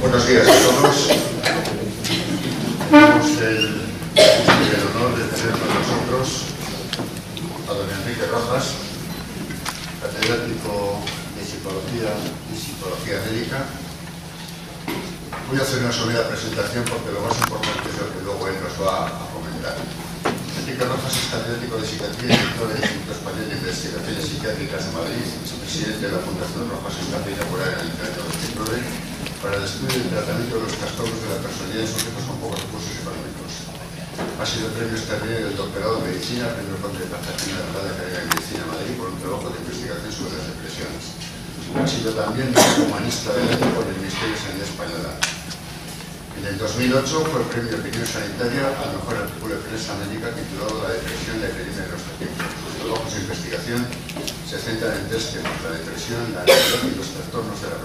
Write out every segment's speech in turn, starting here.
Buenos días a todos. Tenemos el honor de tener con nosotros a don Enrique Rojas, catedrático de Psicología Médica. Voy a hacer una somera presentación porque lo más importante es lo que luego él nos va a comentar. Enrique Rojas es catedrático de Psiquiatría y director del Instituto Español de Investigaciones Psiquiátricas de Madrid, vicepresidente de la Fundación Rojas Escape inaugurada en el año 2009 para el estudio y tratamiento de los trastornos de la personalidad en sujetos con pocos recursos económicos. Ha sido premio extraordinario del doctorado en Medicina, premio Conde de Cartagena de la Real Academia de Medicina de Madrid por un trabajo de investigación sobre las depresiones. Ha sido también humanista del año por el Ministerio de Sanidad Española. En el 2008 fue premio Opinión Sanitaria al mejor artículo de prensa médica titulado La depresión y la epidemia de nuestro tiempo. Sus trabajos de investigación se centran en tres temas: la depresión, la ansiedad y los trastornos de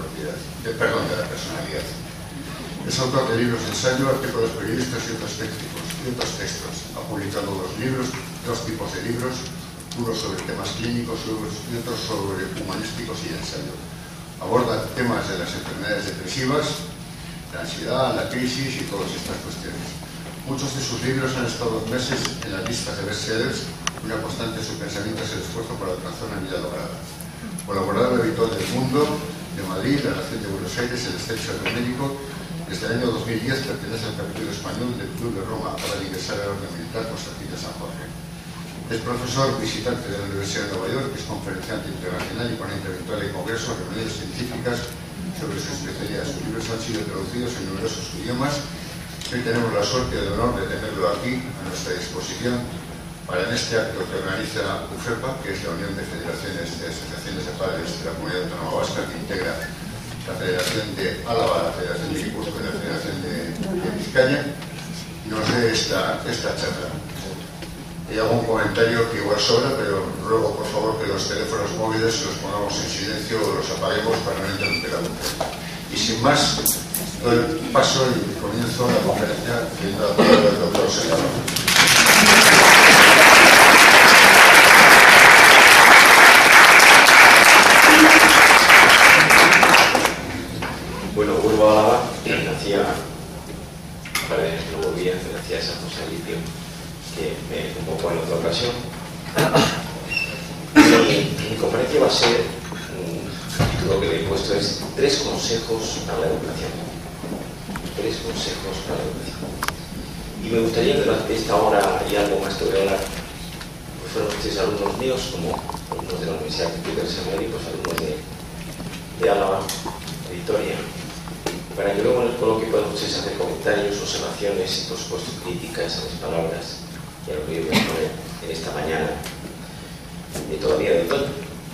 la personalidad. Es autor de libros de ensayo, artículos periodísticos y otros textos. Ha publicado dos tipos de libros, uno sobre temas clínicos y otros sobre humanísticos y de ensayo. Aborda temas de las enfermedades depresivas, la ansiedad, la crisis y todas estas cuestiones. Muchos de sus libros han estado meses en las listas de bestsellers. Una constante en su pensamiento es el esfuerzo para alcanzar una vida lograda. Colaborador habitual del Mundo, de Madrid, la Nación de Buenos Aires, el Excelsior Médico. Desde el año 2010 pertenece al capítulo español del Club de Roma para ingresar a la Orden Militar Constantino San Jorge. Es profesor visitante de la Universidad de Nueva York, es conferenciante internacional y ponente habitual en congresos, reuniones científicas sobre su especialidad. Sus libros han sido traducidos en numerosos idiomas. Hoy tenemos la suerte y el honor de tenerlo aquí a nuestra disposición para en este acto que organiza UFEPA, que es la Unión de Federaciones de Asociaciones de Padres de la Comunidad Autónoma Vasca, que integra la Federación de Álava, la Federación de Guipúzcoa y la Federación de Vizcaya, nos dé esta charla. Y hago un comentario que igual sobra, pero ruego por favor que los teléfonos móviles los pongamos en silencio o los apaguemos para no interrumpir la conferencia. Y sin más, doy paso y comienzo la conferencia pidiendo la palabra del doctor Serrano. Bueno, vuelvo a Álava, hacía un par de años que no volvía, hacía esa posición que me convocó en otra ocasión. Mi conferencia va a ser, el título que le he puesto es 3 consejos para la educación. 3 consejos para la educación. Y me gustaría que durante esta hora y algo más que voy a hablar, pues fueron 3 alumnos míos, como alumnos de la Universidad Complutense de Madrid, pues alumnos de Álava, de Vitoria, para que luego en el coloquio puedan ustedes hacer comentarios, observaciones y por supuesto críticas a mis palabras y a lo que yo voy a poner en esta mañana de todavía de otoño.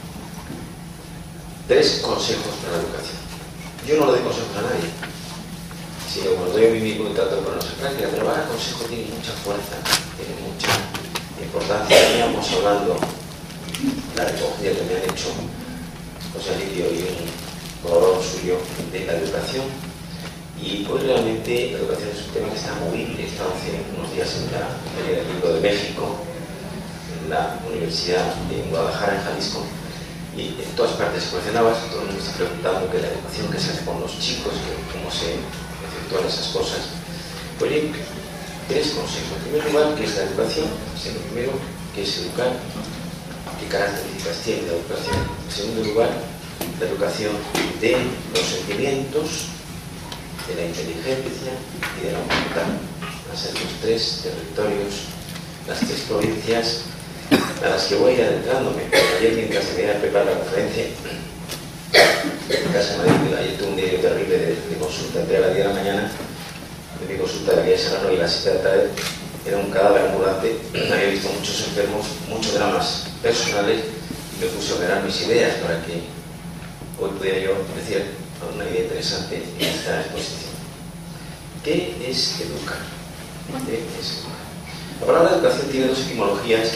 3 consejos para la educación. Yo no le doy consejos a nadie, sino cuando doy a mí mismo y trato de ponerlos en práctica, pero cada consejo tiene mucha fuerza, tiene mucha importancia. Veníamos hablando de la recogida que me han hecho José Alirio y un colaborador suyo de la educación. Y pues realmente la educación es un tema que está movible. He estado hace unos días en la Feria del Libro de México, en la Universidad de Guadalajara, en Jalisco, y en todas partes se mencionaba, todo el mundo está preguntando qué es la educación, qué se hace con los chicos, cómo se efectúan esas cosas. Pues hay 3 consejos. En primer lugar, ¿qué es la educación? En primero, ¿qué es educar? ¿Qué características tiene la educación? En segundo lugar, la educación de los sentimientos, de la inteligencia y de la voluntad. Van a ser los 3 territorios, las 3 provincias a las que voy a ir adentrándome. Ayer, mientras tenía que preparar la conferencia en casa de Madrid, ayer tuve un día terrible de consulta. Entré a las 10 de la mañana de mi consulta de la Vía Serrano y a las 7 de la tarde era un cadáver ambulante. Había visto muchos enfermos, muchos dramas personales y me puse a ordenar mis ideas para que hoy pudiera yo decir una idea interesante en esta exposición. ¿Qué es educar? ¿Qué es educar? La palabra educación tiene 2 etimologías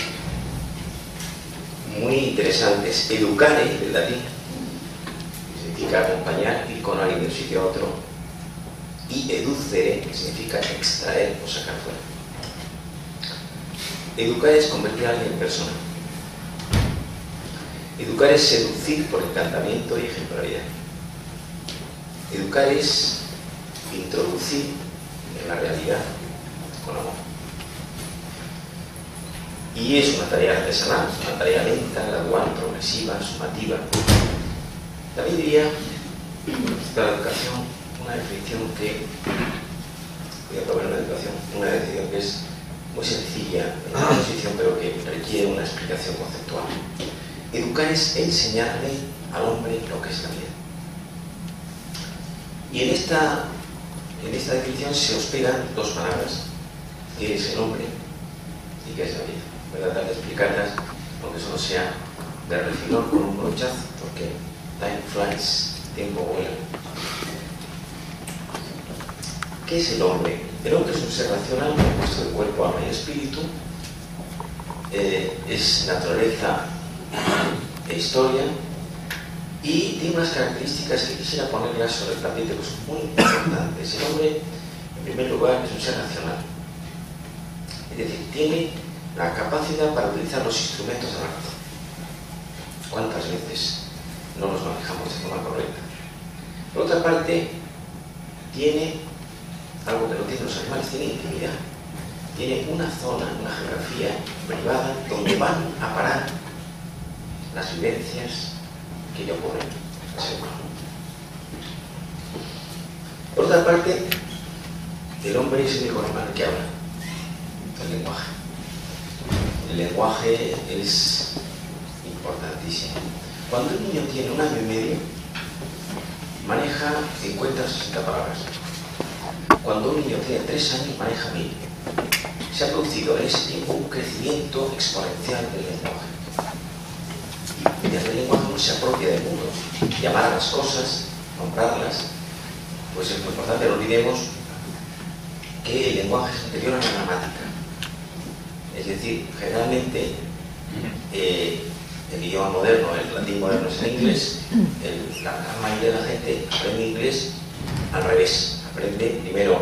muy interesantes. Educare, del latín, que significa acompañar, ir con alguien de un sitio a otro, y educere, que significa extraer o sacar fuera. Educar es convertir a alguien en persona. Educar es seducir por encantamiento y ejemplaridad. Educar es introducir en la realidad con amor. Y es una tarea artesanal, una tarea lenta, gradual, progresiva, sumativa. También diría, respecto a la educación, una definición que voy a proponer una definición que es muy sencilla en la exposición, pero que requiere una explicación conceptual. Educar es enseñarle al hombre lo que es la vida. Y en esta definición se hospedan dos palabras, que es el hombre y que es la vida. Voy a tratar de explicarlas, aunque eso no sea de refilón con un brochazo, porque time flies, tiempo vuela. ¿Qué es el hombre? El hombre es un ser racional compuesto de cuerpo, alma y espíritu. Es naturaleza e historia, y tiene unas características que quisiera ponerlas sobre el tapete, que son muy importantes. El hombre, en primer lugar, es un ser racional, es decir, tiene la capacidad para utilizar los instrumentos de la razón. ¿Cuántas veces no los manejamos de forma correcta? Por otra parte, tiene algo que no tienen los animales, tiene intimidad. Tiene una zona, una geografía privada donde van a parar las vivencias que le ocurren al ser humano. Por otra parte, el hombre es el único animal que habla, el lenguaje. El lenguaje es importantísimo. Cuando un niño tiene 1 año y medio, maneja 50 o 60 palabras. Cuando un niño tiene 3 años, maneja 1000. Se ha producido en ese tiempo un crecimiento exponencial del lenguaje. Y mediante el lenguaje uno se apropia del mundo. Llamar a las cosas, nombrarlas, pues es muy importante. No olvidemos que el lenguaje es anterior a la gramática. Es decir, generalmente el idioma moderno, el latín moderno es el inglés. La gran mayoría de la gente aprende inglés al revés. Aprende primero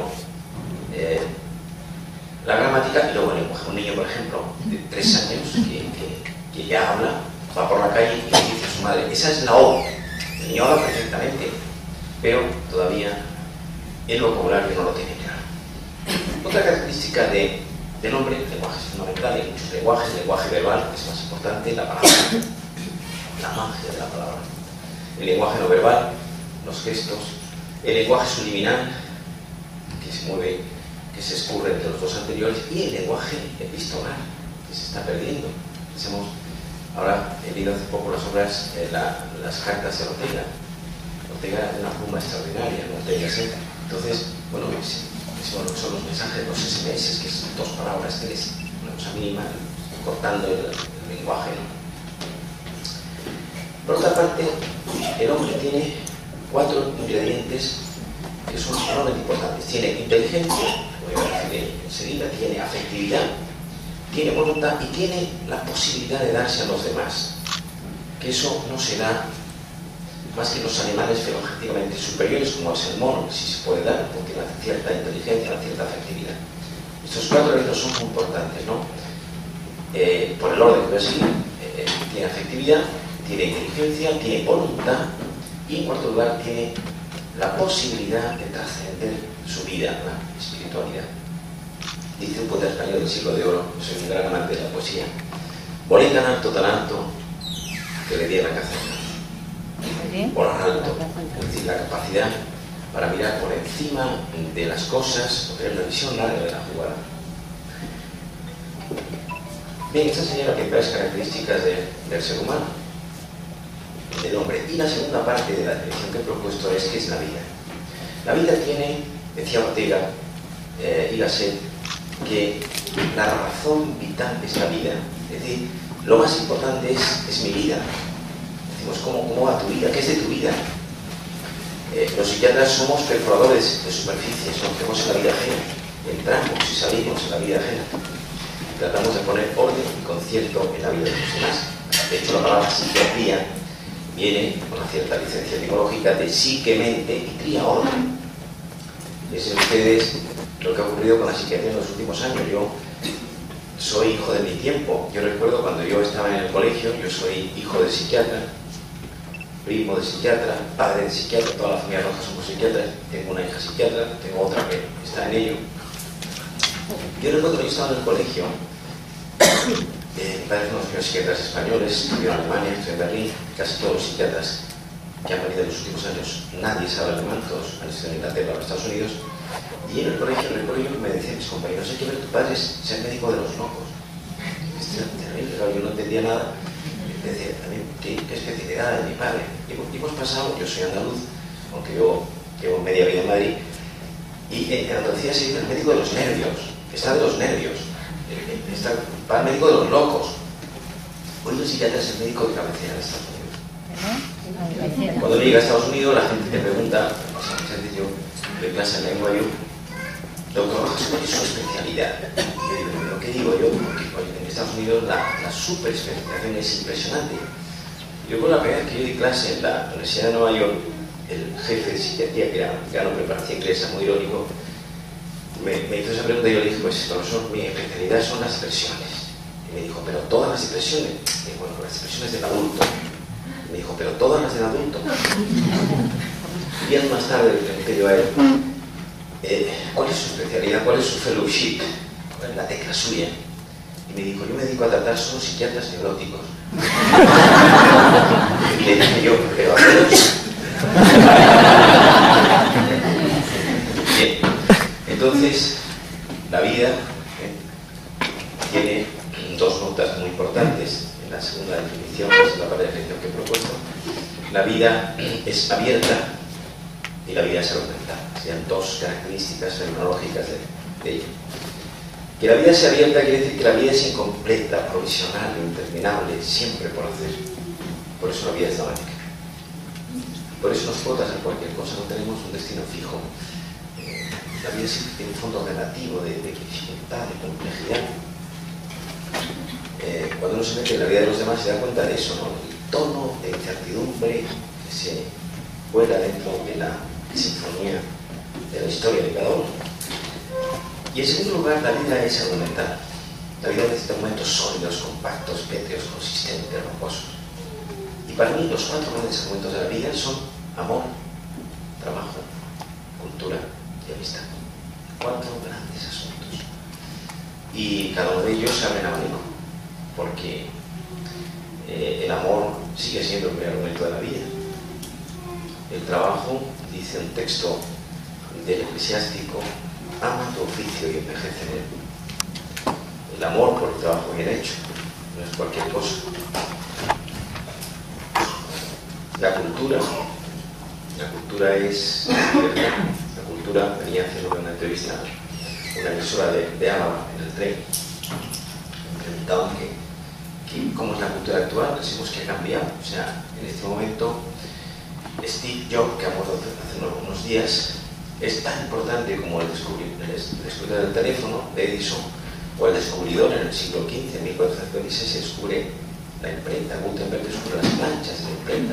la gramática y luego el lenguaje. Un niño, por ejemplo, de 3 años que ya habla, va por la calle y le dice a su madre, esa es la O. El niño habla perfectamente, pero todavía el vocabulario no lo tiene claro. Otra característica del hombre, el lenguaje es fundamental, hay muchos lenguajes, el lenguaje verbal, que es más importante, la palabra, la magia de la palabra. El lenguaje no verbal, los gestos, el lenguaje subliminal, que se mueve, que se escurre entre los dos anteriores, y el lenguaje epistolar, que se está perdiendo. Ahora he leído hace poco las obras, las cartas de Ortega. Ortega era una pluma extraordinaria, no Ortega Set. Entonces, bueno, son los mensajes, los SMS, que son 2 palabras, 3, una cosa mínima, cortando el lenguaje, ¿no? Por otra parte, el hombre tiene 4 ingredientes que son enormemente importantes. Tiene inteligencia, voy a decir enseguida, tiene afectividad, tiene voluntad y tiene la posibilidad de darse a los demás. Que eso no se da más que los animales fenotípicamente superiores, como es el mono, que sí se puede dar, porque tiene una cierta inteligencia, una cierta afectividad. Estos 4 elementos son muy importantes, ¿no? Por el orden que voy a seguir, tiene afectividad, tiene inteligencia, tiene voluntad y en cuarto lugar tiene la posibilidad de trascender su vida, la espiritualidad. Dice un poeta español del siglo de oro, soy un gran amante de la poesía, volé tan alto, que le diera caza. Volar alto, es decir, la capacidad para mirar por encima de las cosas, o tener una visión larga de la jugada. Bien, estas serían las principales características del ser humano, del hombre. Y la segunda parte de la definición que he propuesto es ¿qué es la vida? La vida tiene, decía Ortega y Gasset, que la razón vital es la vida. Es decir, lo más importante es mi vida. Decimos, ¿cómo va tu vida? ¿Qué es de tu vida? Los psiquiatras somos perforadores de superficies, nos metemos en la vida ajena, entramos y salimos en la vida ajena. Tratamos de poner orden y concierto en la vida de los demás. De hecho, la palabra psiquiatría viene con una cierta licencia etimológica de psique-mente y tría orden. Piensen ustedes lo que ha ocurrido con la psiquiatría en los últimos años. Yo soy hijo de mi tiempo. Yo recuerdo cuando yo estaba en el colegio, yo soy hijo de psiquiatra. primo de psiquiatra, padre de psiquiatra, toda la familia Rojas somos psiquiatras, tengo una hija psiquiatra, tengo otra que está en ello. Yo recuerdo que yo estaba en el colegio, mi padre es uno de los primeros psiquiatras españoles, estudió en Alemania, estudió en Berlín, casi todos los psiquiatras que han venido en los últimos años, nadie sabe alemán, todos han estudiado en Inglaterra o en Estados Unidos, y en el colegio me decían mis compañeros, hay que ver, tu padre es el médico de los locos. Esto era terrible, yo no entendía nada. Decía, también, ¿qué especialidad de mi padre? Y hemos pasado, yo soy andaluz, aunque yo llevo media vida en Madrid, y en Andalucía se dice el médico de los nervios, está de los nervios, está el médico de los locos. Hoy el psiquiatra es el médico de cabecera de Estados Unidos. Cuando uno llega a Estados Unidos, la gente te pregunta, yo de clase en lengua, doctor Rojas, ¿cuál es su especialidad? Yo digo, ¿pero qué digo yo? Porque en Estados Unidos la super especialización es impresionante. Yo con la primera vez que yo di clase en la Universidad de Nueva York, el jefe de psiquiatría, que era americano, pero parecía inglesa, muy irónico, me hizo esa pregunta y yo le dije, pues profesor, mi especialidad son las depresiones. Y me dijo, ¿pero todas las depresiones? Y dije, bueno, las depresiones del adulto. Y me dijo, ¿pero todas las del adulto? Y días más tarde le pregunté yo a él, ¿cuál es su especialidad? ¿Cuál es su fellowship? ¿Cuál es la tecla suya? Y me dijo, yo me dedico a tratar solo psiquiatras neuróticos. Y le dije yo, pero a todos. Bien, entonces la vida tiene dos notas muy importantes en la segunda definición, que es la parte de definición que he propuesto. La vida es abierta y la vida es salud mental. Serían dos características fenomenológicas de ella. Que la vida sea abierta quiere decir que la vida es incompleta, provisional, interminable, siempre por hacer. Por eso la vida es dramática. Por eso nos puede pasar cualquier cosa, no tenemos un destino fijo. La vida siempre tiene un fondo relativo de dificultad, de complejidad. Cuando uno se mete en la vida de los demás se da cuenta de eso, ¿no? El tono de incertidumbre que se vuela dentro de la sinfonía de la historia de cada uno. Y en segundo lugar, la vida es argumental. La vida necesita momentos sólidos, compactos, pétreos, consistentes, romposos. Y para mí los cuatro grandes argumentos de la vida son amor, trabajo, cultura y amistad. Cuatro grandes asuntos. Y cada uno de ellos se abre en abanico, porque el amor sigue siendo el primer argumento de la vida. El trabajo, dice un texto del Eclesiástico, ama tu oficio y envejece en él. El amor por el trabajo bien hecho, no es cualquier cosa. La cultura es libertad. La cultura, venía haciendo una entrevista a una emisora de Álava en el tren. Me preguntaban cómo es la cultura actual, decimos que ha cambiado. O sea, en este momento Steve Jobs, que ha muerto hace unos días, es tan importante como el descubridor del teléfono de Edison o el descubridor en el siglo XV, en 1456, se descubre la imprenta. Gutenberg descubre las planchas de la imprenta.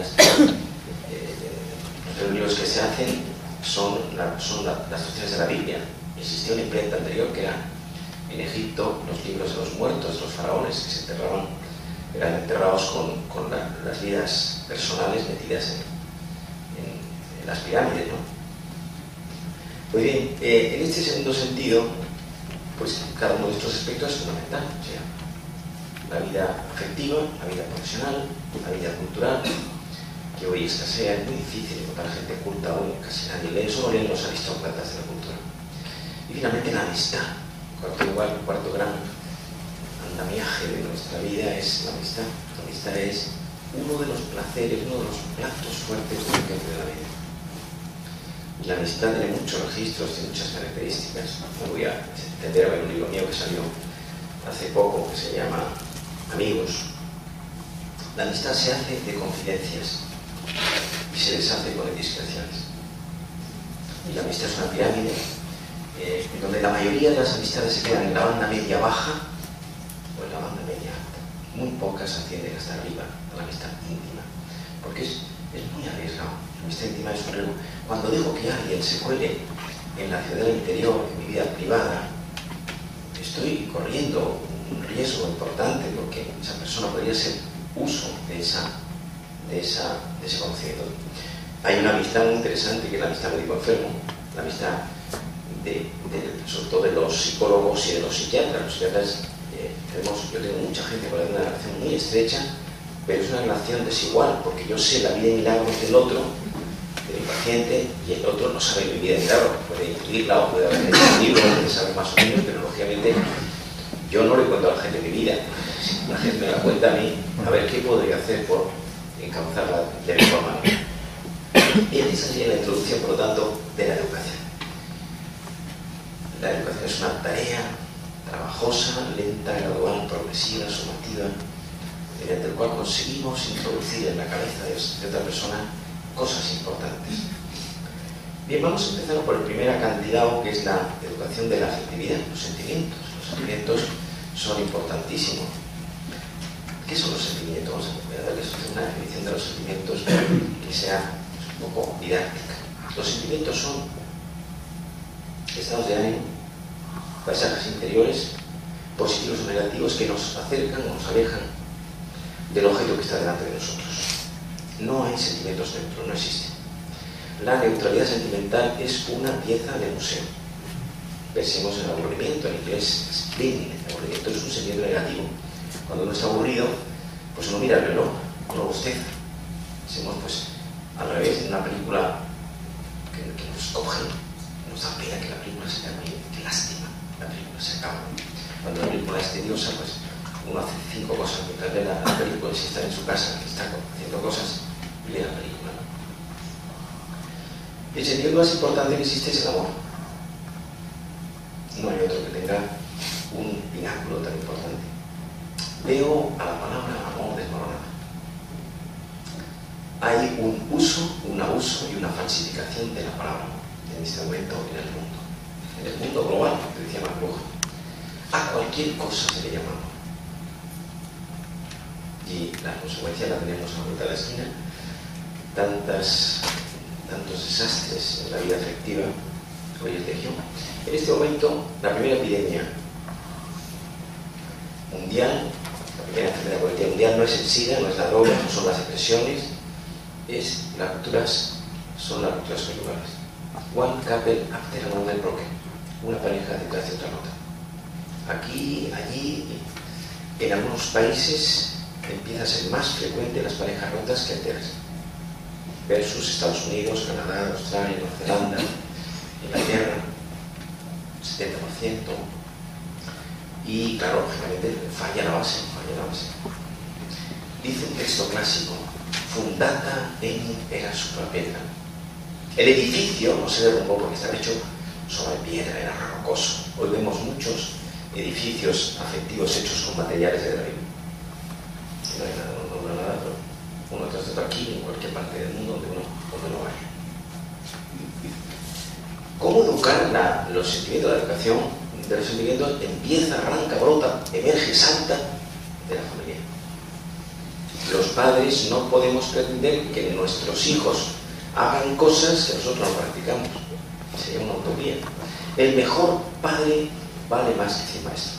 Los primeros libros que se hacen son las traducciones de la Biblia. Existía una imprenta anterior que era en Egipto los libros de los muertos, los faraones que se enterraban, eran enterrados con las vidas personales metidas en las pirámides, ¿no? Pues bien, en este segundo sentido, pues cada uno de estos aspectos es fundamental. O sea, la vida afectiva, la vida profesional, la vida cultural, que hoy escasea, es muy difícil encontrar gente culta hoy, casi nadie lee, solo leen los aristócratas de la cultura. Y finalmente la amistad, cuarto gran andamiaje de nuestra vida es la amistad. La amistad es uno de los placeres, uno de los platos fuertes de la vida. Y la amistad tiene muchos registros, tiene muchas características. No voy a extender a ver un libro mío que salió hace poco que se llama Amigos. La amistad se hace de confidencias y se deshace con indiscreciones. Y la amistad es una pirámide en donde la mayoría de las amistades se quedan en la banda media baja o en la banda media alta. Muy pocas ascienden hasta arriba de la amistad íntima, porque es muy arriesgado. La amistad íntima es un riesgo. Cuando dejo que alguien se cuele en la ciudad del interior, en mi vida privada, estoy corriendo un riesgo importante porque esa persona podría hacer uso de de ese conocimiento. Hay una amistad muy interesante, que es la amistad médico-enfermo, la amistad sobre todo de los psicólogos y de los psiquiatras. Los psiquiatras, yo tengo mucha gente con la que una relación muy estrecha, pero es una relación desigual, porque yo sé la vida de milagros del otro, de mi paciente, y el otro no sabe mi vida de milagros. Puede intuirla o puede haber leído un libro, puede saber más o menos, pero lógicamente yo no le cuento a la gente mi vida. La gente me la cuenta a mí, a ver qué podría hacer por encauzarla de mejor manera. Y esa sería la introducción, por lo tanto, de la educación. La educación es una tarea trabajosa, lenta, gradual, progresiva, sumativa, mediante el cual conseguimos introducir en la cabeza de otra persona cosas importantes. Bien, vamos a empezar por el primer acantilado, que es la educación de la afectividad, los sentimientos. Los sentimientos son importantísimos. ¿Qué son los sentimientos? Vamos a darles una definición de los sentimientos que sea un poco didáctica. Los sentimientos son estados de ánimo, paisajes interiores, positivos o negativos, que nos acercan o nos alejan del objeto que está delante de nosotros. No hay sentimientos neutros, no existen. La neutralidad sentimental es una pieza de museo. Pensemos en el aburrimiento, en inglés spleen. El aburrimiento es un sentimiento negativo. Cuando uno está aburrido, pues uno mira el reloj, uno bosteza. Pensemos, pues, al revés, en una película que nos coge, nos da pena que la película se acabe, qué lástima, la película se acaba. Cuando la película es tediosa, pues uno hace 5 cosas mientras ve la película, y si está en su casa, que está haciendo cosas, lee la película. El sentido más importante que existe es el amor. No hay otro que tenga un pináculo tan importante. Veo a la palabra amor desmoronada. Hay un uso, un abuso y una falsificación de la palabra en este momento en el mundo. En el mundo global, que decía McLuhan, a cualquier cosa se le llama amor. Y la consecuencia la tenemos a la mitad de la esquina. Tantos desastres en la vida afectiva, hoy es legión. En este momento, la primera epidemia mundial, la primera enfermedad colectiva mundial no es el SIDA, no es la droga, no son las depresiones, son las rupturas conyugales. One couple after another broken. Una pareja detrás de otra rota. Aquí, allí, en algunos países empieza a ser más frecuente las parejas rotas que enteras. Versus Estados Unidos, Canadá, Australia, Nueva Zelanda, Inglaterra, 70%. Y claro, lógicamente falla la base. Dice un texto clásico: fundata enim era suprapiedra. El edificio no se derrumbó porque estaba hecho sobre piedra, era rocoso. Hoy vemos muchos edificios afectivos hechos con materiales de derribo. No hay nada, pero uno tras otro aquí, en cualquier parte del mundo donde uno vaya. ¿Cómo educar los sentimientos de la educación? De los sentimientos empieza, arranca, brota, emerge, salta de la familia. Los padres no podemos pretender que nuestros hijos hagan cosas que nosotros no practicamos. Sería una utopía. El mejor padre vale más que 100 maestros.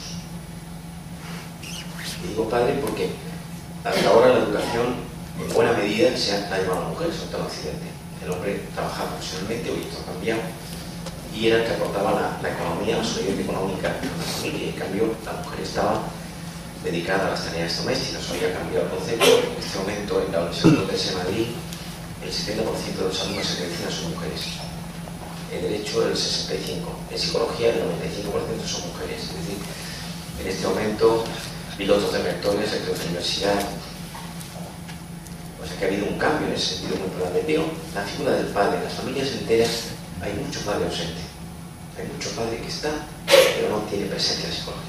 Y digo padre porque hasta ahora la educación en buena medida se ha llevado a las mujeres, sobre todo en Occidente. El hombre trabajaba profesionalmente, hoy esto ha cambiado, y era el que aportaba la economía, la solidez económica a la familia. En cambio, la mujer estaba dedicada a las tareas domésticas. Hoy ha cambiado el concepto. En este momento, en la Universidad Complutense de Madrid, el 70% de los alumnos en medicina son mujeres. En derecho, el 65%. En psicología, el 95% son mujeres. Es decir, en este momento, pilotos de rectores, rectores de universidad. O sea que ha habido un cambio en ese sentido muy importante. Pero la figura del padre, en las familias enteras, hay mucho padre ausente. Hay mucho padre que está, pero no tiene presencia psicológica.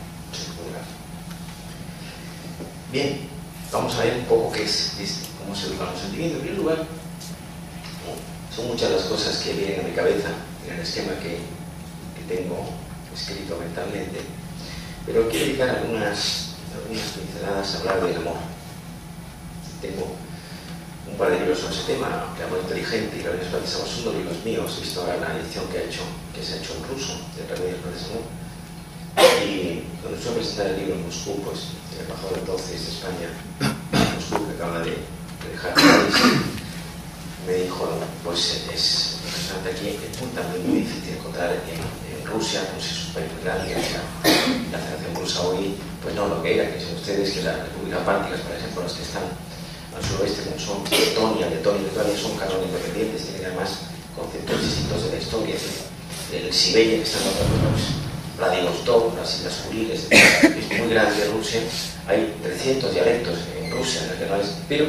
Bien, vamos a ver un poco cómo se educan los sentimientos. En primer lugar, son muchas las cosas que vienen a mi cabeza en el esquema que tengo escrito mentalmente, pero quiero dedicar algunas pinceladas a hablar del amor. Tengo un par de libros sobre ese tema, El amor inteligente y la Venezuela, son 2 libros míos. He visto ahora la edición que se ha hecho en ruso, de Remedios para el Amor. Y cuando estuve a presentar el libro en Moscú, pues el embajador entonces de España, en Moscú, que acaba de dejar el país, me dijo, pues es impresionante aquí, es muy difícil encontrar en Rusia, pues es un país muy grande, la Federación Rusa hoy, pues no lo que era, que son ustedes, que las repúblicas bálticas, por ejemplo, las que están al suroeste, como son Estonia, Letonia y Lituania, son cada uno independientes, tienen además conceptos distintos de la historia. El Siberia, que está en otro país, Vladivostok, las Islas Kuriles, es muy grande Rusia, hay 300 dialectos en Rusia, pero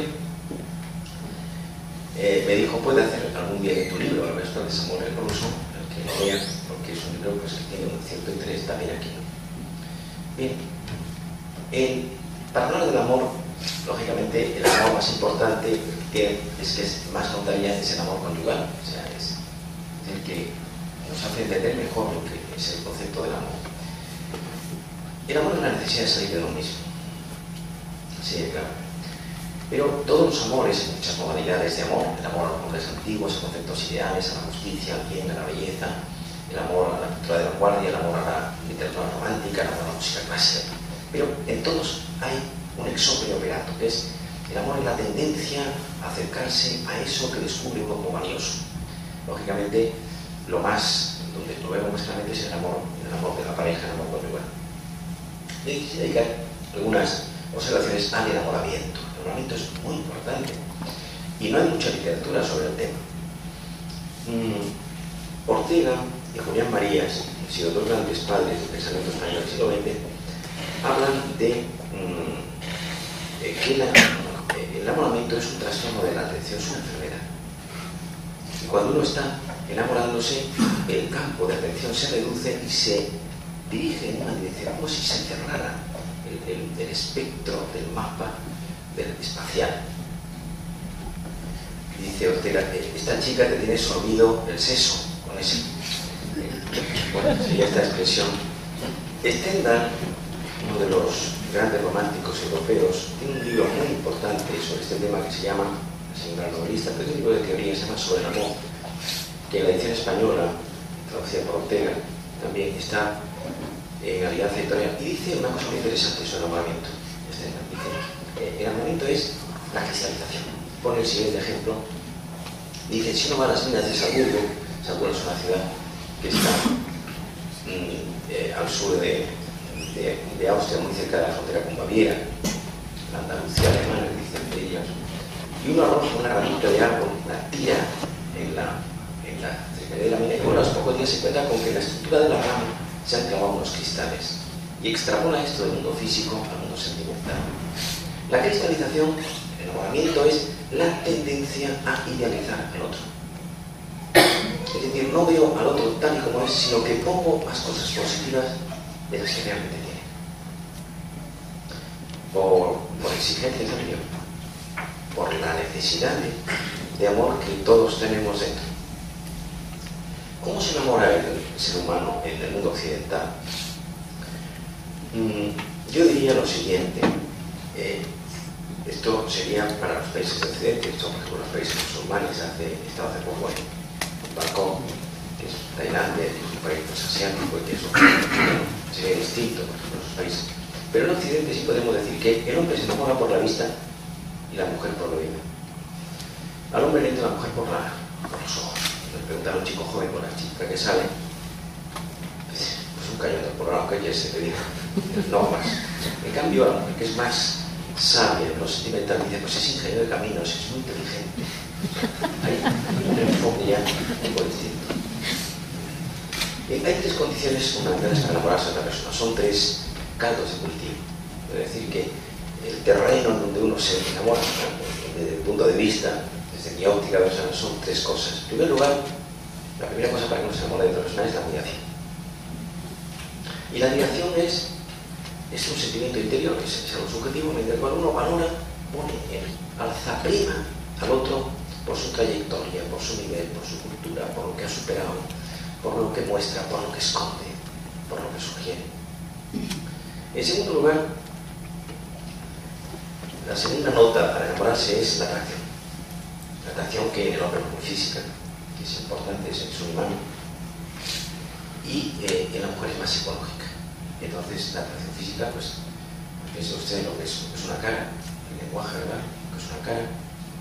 me dijo, puede hacer algún día de tu libro, el resto de Samuel el ruso, el que lo lea, porque es un libro pues, que tiene un cierto interés también aquí. Bien, para hablar del amor, lógicamente el amor más importante que es más notaria es el amor conyugal, o sea, es el que nos hace entender mejor lo que es el concepto del amor. El amor es la necesidad de salir de lo mismo, sí, claro. Pero todos los amores, muchas modalidades de amor, el amor a los hombres antiguos, a conceptos ideales, a la justicia, al bien, a la belleza, el amor a la cultura de la vanguardia, el amor a la literatura romántica, el amor a la música clásica. Pero en todos hay un exopere operato, que es el amor en la tendencia a acercarse a eso que descubre uno como valioso. Lógicamente, donde lo vemos más claramente es el amor de la pareja, el amor conyugal. Y quisiera dedicar algunas observaciones al enamoramiento. El enamoramiento es muy importante y no hay mucha literatura sobre el tema. Ortega y Julián Marías, que han sido dos grandes padres del pensamiento español del siglo XX, hablan de que el enamoramiento es un trastorno de la atención, es una enfermedad. Y cuando uno está enamorándose, el campo de atención se reduce y se dirige en una dirección como si se cerrara el espectro del mapa espacial. Dice Ortega, esta chica te tiene sorbido el seso, con ese. Bueno, sería esta expresión. Stendhal, uno de los grandes románticos europeos, tiene un libro muy importante sobre este tema que se llama, la señora novelista, pero es un libro de teoría, se llama Sobre el amor, que en la edición española, traducida por Ortega, también está en Alianza Editorial, y dice una cosa muy interesante sobre el enamoramiento. Dice, el enamoramiento es la cristalización. Pone el siguiente ejemplo. Dice, si uno va a las minas de Salzburgo es una ciudad que está al sur de Austria, muy cerca de la frontera con Baviera, la Andalucía alemana, que dicen de ellas, y uno arroja una ramita de árbol, la tira en la cercanía de la mina, y bueno, a los pocos días se encuentra con que en la estructura de la rama se han clavado unos cristales, y extrapola esto del mundo físico al mundo sentimental. La cristalización, el enamoramiento, es la tendencia a idealizar al otro. Es decir, no veo al otro tal y como es, sino que pongo más cosas positivas de las que realmente tiene. Por exigencia también, por la necesidad de amor que todos tenemos dentro. ¿Cómo se enamora el ser humano en el mundo occidental? Yo diría lo siguiente. Esto sería para los países de Occidente, esto por ejemplo los países musulmanes, estaba hace poco en Bangkok, que es Tailandia, que es un país pues, asiático, y que eso sería distinto por ejemplo, los países. Pero en Occidente sí podemos decir que el hombre se enamora por la vista y la mujer por lo oído. Al hombre le entra la mujer por los ojos. Le preguntar a un chico joven con la chica que sale, pues un cañón por la que se te diga, no más. En cambio, a la mujer que es más sabia, lo sentimental, dice, pues es ingeniero de caminos, es muy inteligente. Hay un enfoque ya un poco distinto. Hay tres condiciones fundamentales para enamorarse de otra persona. Son tres caldos de cultivo. Es decir, que el terreno en donde uno se enamora, desde el punto de vista, desde mi óptica personal, son tres cosas. En primer lugar, la primera cosa para que uno se enamore de otra persona es la admiración. Y la admiración es un sentimiento interior, es algo subjetivo, mediante el cual uno valora, alza prima al otro por su trayectoria, por su nivel, por su cultura, por lo que ha superado, por lo que muestra, por lo que esconde, por lo que sugiere. En segundo lugar, la segunda nota para enamorarse es la atracción. La atracción que en el hombre es muy física, que es importante, es un humano, y en la mujer es más psicológica. Entonces, la atracción física, pues, piensa usted lo que es una cara, el lenguaje, ¿verdad? Que es una cara,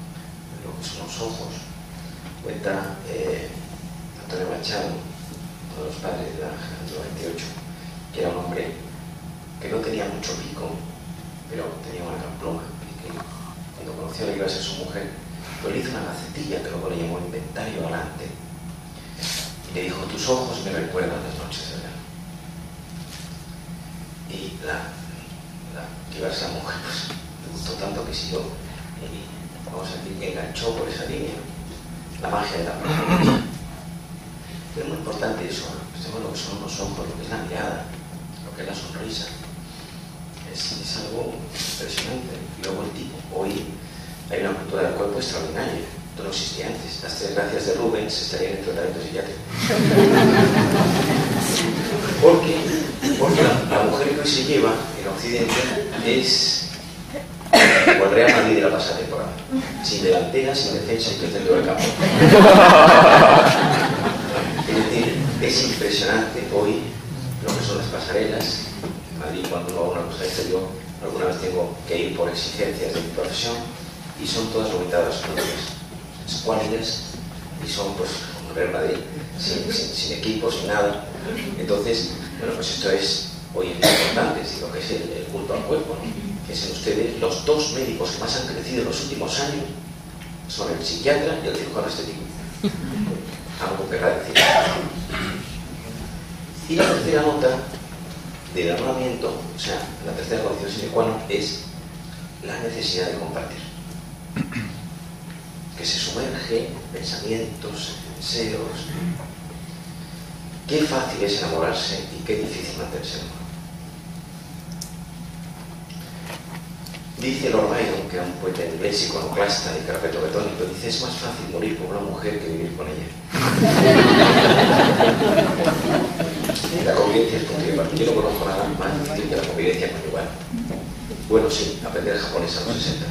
lo que son los ojos. Cuenta Antonio Machado, uno de los padres de la generación 98, que era un hombre que no tenía mucho pico, pero tenía una gran pluma, y que cuando conoció a la que iba a ser su mujer, pues le hizo una gacetilla que luego le llamó Inventario Galante, y le dijo: tus ojos me recuerdan las noches de verano. Y que iba a ser la mujer, pues le gustó tanto que siguió, y vamos a decir que enganchó por esa línea la magia de la pluma. Pero es muy importante eso, ¿no? Pensemos lo que son los ojos, lo que es la mirada, lo que es la sonrisa. Es algo impresionante. Y luego el tipo. Hoy hay una cultura del cuerpo extraordinaria. Esto no existía antes. Las 3 gracias de Rubens estarían en tratamiento psiquiátrico. Porque la mujer que hoy se lleva en Occidente es como el Real Madrid de la pasada temporada. Sin delantera, sin defensa y que el centro del campo. Es decir, es impresionante hoy lo que son las pasarelas. En Madrid, cuando uno va a una cosa exterior, alguna vez tengo que ir por exigencias de mi profesión, y son todas limitadas, escuálidas, y son, pues, como el Real Madrid, sin equipo, sin nada. Entonces, bueno, pues esto es hoy en día importante, es decir, lo que es el culto al cuerpo, ¿no? Que es en ustedes los 2 médicos que más han crecido en los últimos años, son el psiquiatra y el cirujano estético. Algo querrá decir. Y la tercera nota del enamoramiento, o sea, la tercera condición sine qua non, es la necesidad de compartir. Que se sumerge en pensamientos, en deseos. Qué fácil es enamorarse y qué difícil mantenerse enamorado. Dice Lord Byron, que era un poeta inglés, iconoclasta y carpetobetónico, dice: es más fácil morir por una mujer que vivir con ella. La convivencia es conyugal. Yo no conozco nada más difícil que la convivencia conyugal. Bueno, sí, aprender japonés a los 60.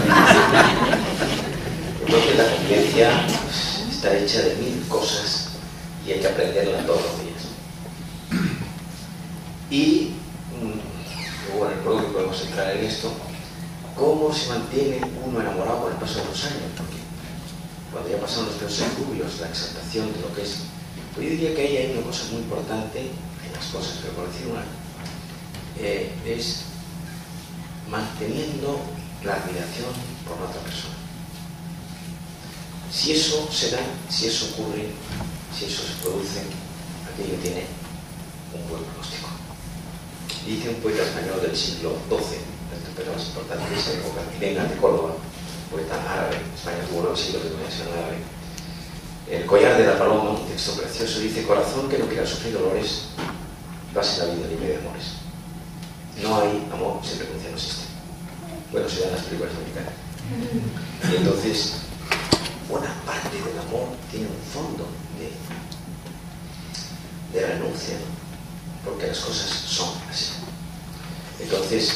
Entonces la convivencia está hecha de 1000 cosas y hay que aprenderla todos los días. Y bueno, creo que podemos entrar en esto. ¿Cómo se mantiene uno enamorado con el paso de los años? Porque cuando ya pasaron los primeros estudios, la exaltación de lo que es... Pues yo diría que ahí hay una cosa muy importante, hay más cosas, pero por decir una, es manteniendo la admiración por la otra persona. Si eso se da, si eso ocurre, si eso se produce, aquello tiene un buen pronóstico. Dice un poeta español del siglo XII, pero más importante de esa época, Elena de Córdoba, poeta árabe. España tuvo 9 siglos de dominación árabe. El collar de la paloma, un texto precioso, dice: corazón que no quiera sufrir dolores, pase la vida libre de amores. No hay amor, siempre pronuncia, no existe. Bueno, se dan las películas americanas. Y entonces, buena parte del amor tiene un fondo de renuncia, ¿no? Porque las cosas son así. Entonces,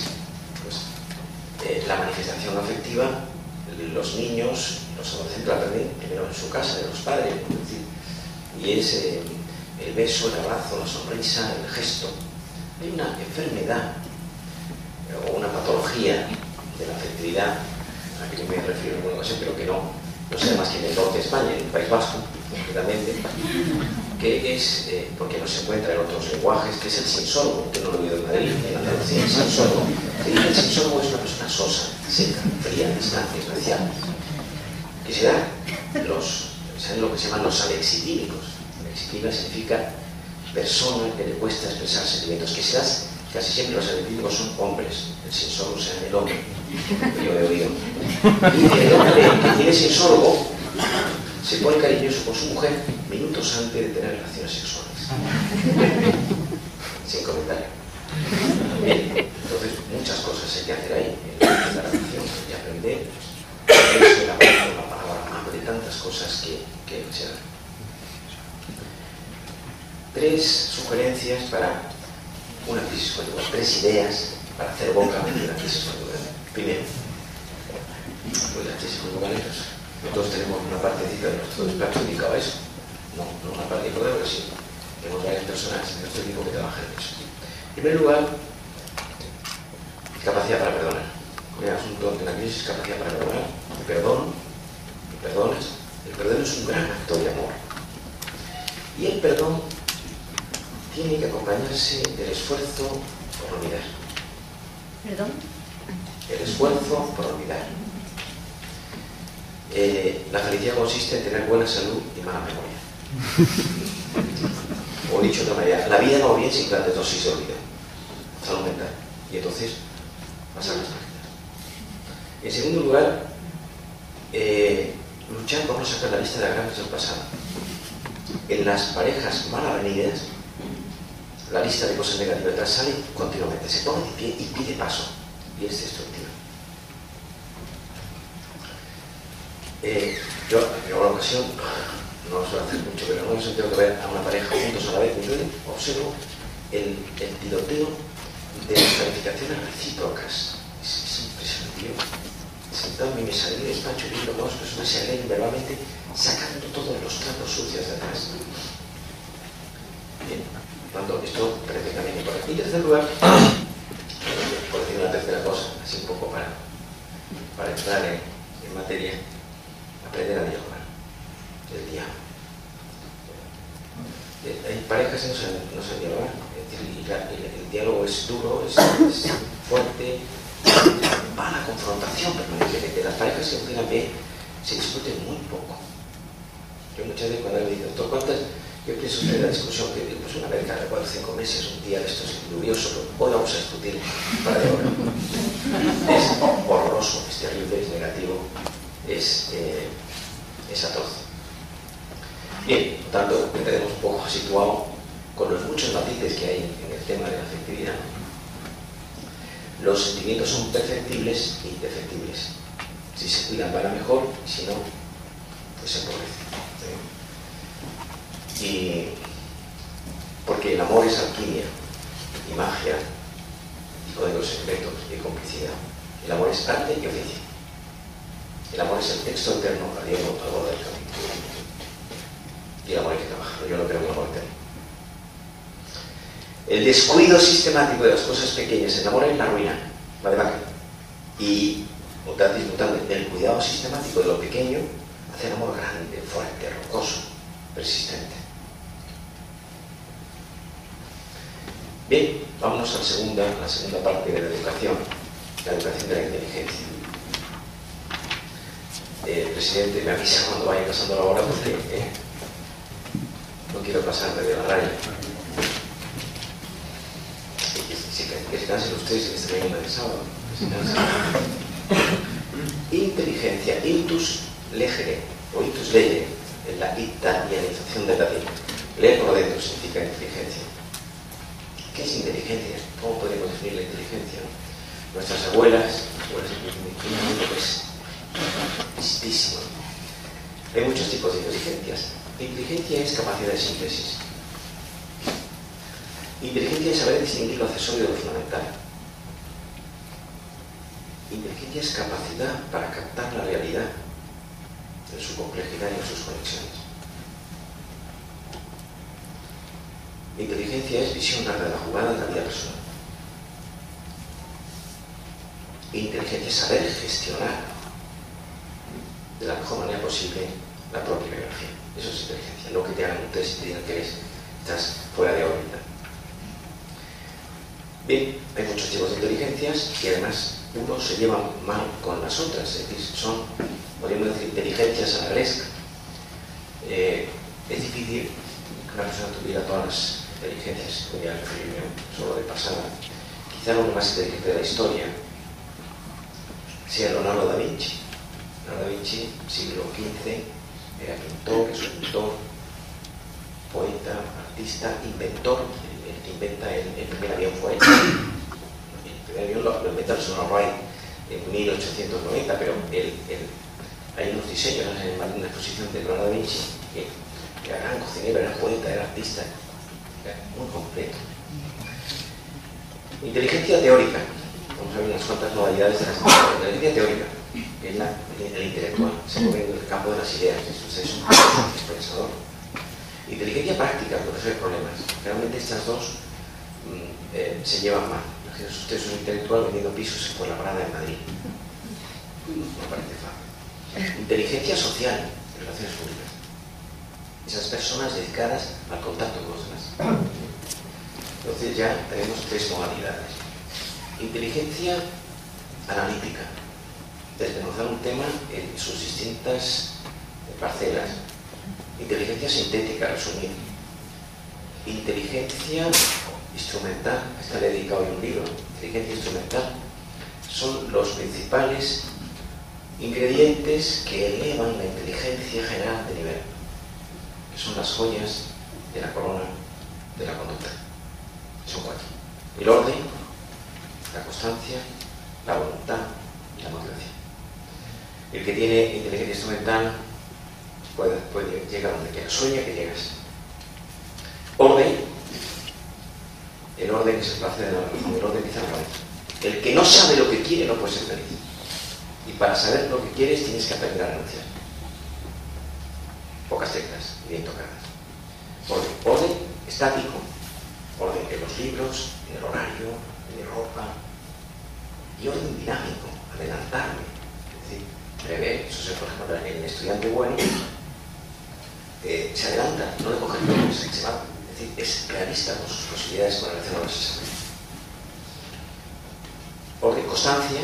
la manifestación afectiva, los niños, los adolescentes la aprenden primero en su casa, de los padres, es decir, y es el beso, el abrazo, la sonrisa, el gesto. Hay una enfermedad o una patología de la afectividad a la que yo me refiero en alguna ocasión, pero que no sé más que en el norte de España, en el País Vasco, concretamente, que es, porque no se encuentra en otros lenguajes, que es el sinsólogo, que no lo he oído en Madrid, en Andalucía, el sinsólogo. El sinsólogo es una persona sosa, seca, fría, distante, espacial, que se da ¿saben lo que se llaman los alexitímicos? Alexitímica significa persona que le cuesta expresar sentimientos, que se das, casi siempre los alexitímicos son hombres, el sinsólogo sea el hombre, que yo he oído. Y el hombre que tiene sinsólogo se pone cariñoso con su mujer minutos antes de tener relaciones sexuales. Sin comentario. Bien, entonces muchas cosas hay que hacer ahí en la relación y aprender. Eso, la palabra amable, tantas cosas que se dan. 3 sugerencias para una crisis conyugal, 3 ideas para hacer boca de la crisis conyugal. Primero, pues las crisis conyugales, nosotros tenemos una partecita de nuestro despacho dedicado a eso. No una parte de poder, pero sí. Tenemos varias personas en nuestro equipo que trabajan en eso. En primer lugar, capacidad para perdonar. El asunto de la crisis es capacidad para perdonar. El perdón perdonas, el perdón es un gran acto de amor. Y el perdón tiene que acompañarse del esfuerzo por olvidar. ¿Perdón? El esfuerzo por olvidar. La felicidad consiste en tener buena salud y mala memoria. O dicho de otra manera, la vida no va bien sin grandes dosis de olvido. Salud mental. Y entonces pasan las páginas. En segundo lugar, luchar por no sacar la lista de agravios del pasado. En las parejas mal avenidas, la lista de cosas negativas sale continuamente, se pone de pie y pide paso, y es destructiva. Yo, en alguna ocasión, no lo suelo hacer mucho, pero en algún sentido que ver a una pareja juntos a la vez, yo observo el tiroteo de las calificaciones recíprocas. Es impresionante. Yo, sentado en mi mesa de mi despacho, viendo cómo las personas se alegran verbalmente, sacando todos los trapos sucios de atrás. Bien, cuando esto parece también importante. Y en tercer lugar, por decir una tercera cosa, así un poco para entrar en materia, aprender a dialogar. El diálogo. Hay parejas que no saben dialogar. El diálogo es duro, es fuerte, va a la confrontación permanentemente. Las parejas que funcionan bien se discuten muy poco. Yo muchas veces cuando me dicen, doctor, ¿cuántas? Yo pienso que la discusión que pues una vez cada 4 o 5 meses, un día de estos lluvioso, hoy vamos a discutir para de ahora. Es horroroso, es terrible, es negativo, es atroz. Bien, por tanto, que tenemos un poco situado con los muchos matices que hay en el tema de la afectividad. Los sentimientos son perfectibles e indefectibles. Si se cuidan van a mejor, y si no, pues se empobrecen. Y porque el amor es alquimia y magia y códigos secretos y complicidad. El amor es arte y oficio. El amor es el texto eterno a Diego al borde del camino. Y el amor hay que trabajarlo. Yo no creo en el amor eterno. El descuido sistemático de las cosas pequeñas en el amor es la ruina, va de vaca. Y disfrutando del cuidado sistemático de lo pequeño hace el amor grande, fuerte, rocoso, persistente. Bien, vámonos a la segunda parte de la educación de la inteligencia. El presidente me avisa cuando vaya pasando la hora porque no quiero pasarme de la raya. Que se cansen ustedes en esta mañana de sábado. Inteligencia, intus legere o intus legere, en la italianización del latín. Leer por dentro significa inteligencia. ¿Qué es inteligencia? ¿Cómo podemos definir la inteligencia? Nuestras abuelas pues listísimo. Hay muchos tipos de inteligencias. Inteligencia es capacidad de síntesis. Inteligencia es saber distinguir lo accesorio de lo fundamental. Inteligencia es capacidad para captar la realidad en su complejidad y en sus conexiones. Inteligencia es visión larga de la jugada de la vida personal. Inteligencia es saber gestionar de la mejor manera posible la propia biografía. Eso es inteligencia. No que te hagan un test y te digan que estás fuera de órbita. Bien, hay muchos tipos de inteligencias y además unos se llevan mal con las otras, es decir, son, podríamos decir, inteligencias a la gresca. Es difícil que una persona tuviera todas las inteligencias, voy a referirme solo de pasada. Quizá lo más inteligente de la historia sea Leonardo da Vinci. Leonardo da Vinci, siglo XV, era pintor, escultor, poeta, artista, inventor. El que inventa el primer avión fue él. El primer avión lo inventa el Sonora Wright en 1890, pero hay unos diseños en una exposición de Leonardo da Vinci que era gran cocinero, era poeta, era artista, era muy completo. Inteligencia teórica. Vamos a ver unas cuantas modalidades de la inteligencia teórica, que es el intelectual, se mueve en el campo de las ideas, es un pensador. Inteligencia práctica, por resolver problemas. Realmente estas dos se llevan mal. Imagínense, usted es un intelectual vendiendo pisos por la parada de Madrid. No parece fácil. Inteligencia social en relaciones públicas. Esas personas dedicadas al contacto con los demás. Entonces ya tenemos tres modalidades. Inteligencia analítica, desmenuzar un tema en sus distintas parcelas. Inteligencia sintética, resumir. Inteligencia instrumental, a esta le he dedicado hoy un libro. Inteligencia instrumental son los principales ingredientes que elevan la inteligencia general de nivel, que son las joyas de la corona de la conducta. Son cuatro: el orden, la constancia, la voluntad y la motivación. El que tiene inteligencia instrumental puede llegar donde quiera. Sueña que llegas. Orden. El orden es el placer de la razón. El orden empieza en la cabeza. El que no sabe lo que quiere no puede ser feliz. Y para saber lo que quieres tienes que aprender a renunciar. Pocas teclas, bien tocadas. Orden estático. Orden en los libros, en el horario, en mi ropa. Y orden dinámico, adelantarme. Es decir, prever. Eso es, por ejemplo, el estudiante bueno se adelanta, no le coge el tiempo, se va. Es decir, es realista con sus posibilidades con relación a los exámenes. Orden, constancia.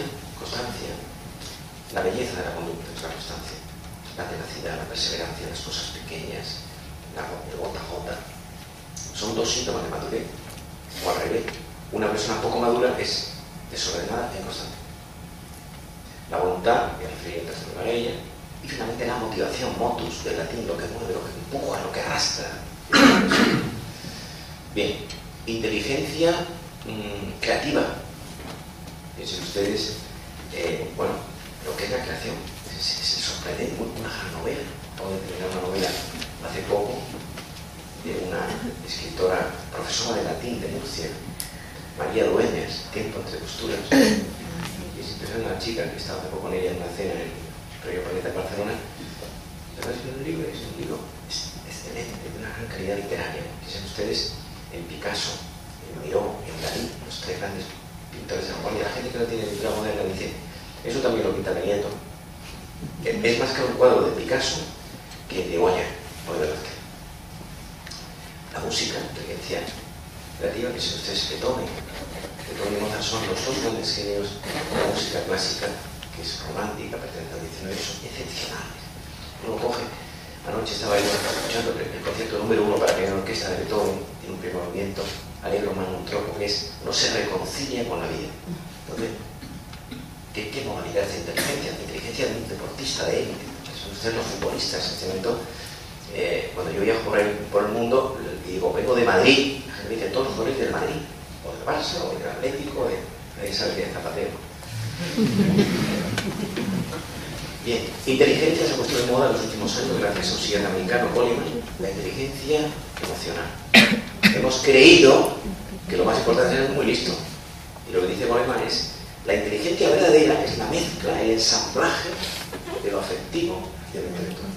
La belleza de la conducta es la constancia. La tenacidad, la perseverancia en las cosas pequeñas, el gota a gota. Son dos síntomas de madurez. O al revés, una persona poco madura es desordenada e inconstante. La voluntad, que refería antes a ella, y finalmente la motivación, motus, del latín, lo que mueve, lo que empuja, lo que arrastra. Bien, inteligencia creativa. Piensen ustedes, bueno, lo que es la creación. Es sorprendente, una gran novela. Acabo de terminar una novela hace poco de una escritora, profesora de latín de Murcia, María Dueñas, Tiempo entre costuras. Y es impresionante, una chica que estaba hace poco con ella en una cena en el Rollo Planeta de Barcelona. La verdad es que es un libro excelente, de una gran calidad literaria. Piensen ustedes en Picasso, en Miró, en Dalí, los tres grandes pintores de la vanguardia. La gente que no tiene pintura moderna dice, eso también lo pinta Benito. Es más que un cuadro de Picasso que de Goya o de Velázquez. La música, inteligencia creativa, que si ustedes Beethoven y Mozart son los dos grandes genios de la música clásica, que es romántica, pertenece al 19, son excepcionales. Uno coge, anoche estaba yo escuchando el concierto número 1 para piano orquesta de Beethoven, tiene un primer movimiento, Allegro man un troppo, que es no se reconcilia con la vida. Entonces, ¿qué modalidad de inteligencia? La inteligencia de un deportista de élite. Son ustedes los futbolistas en este momento. Cuando yo viajo por el mundo y digo, vengo de Madrid, la gente me dice, todos los jugadores del Madrid, o del Barça, o del Atlético, de esa de Zapatero. Bien, inteligencia se ha puesto de moda en los últimos años gracias a un psiquiatra americano, Goleman, la inteligencia emocional. Hemos creído que lo más importante es ser muy listo. Y lo que dice Goleman es, la inteligencia verdadera es la mezcla, el ensamblaje de lo afectivo y de lo intelectual.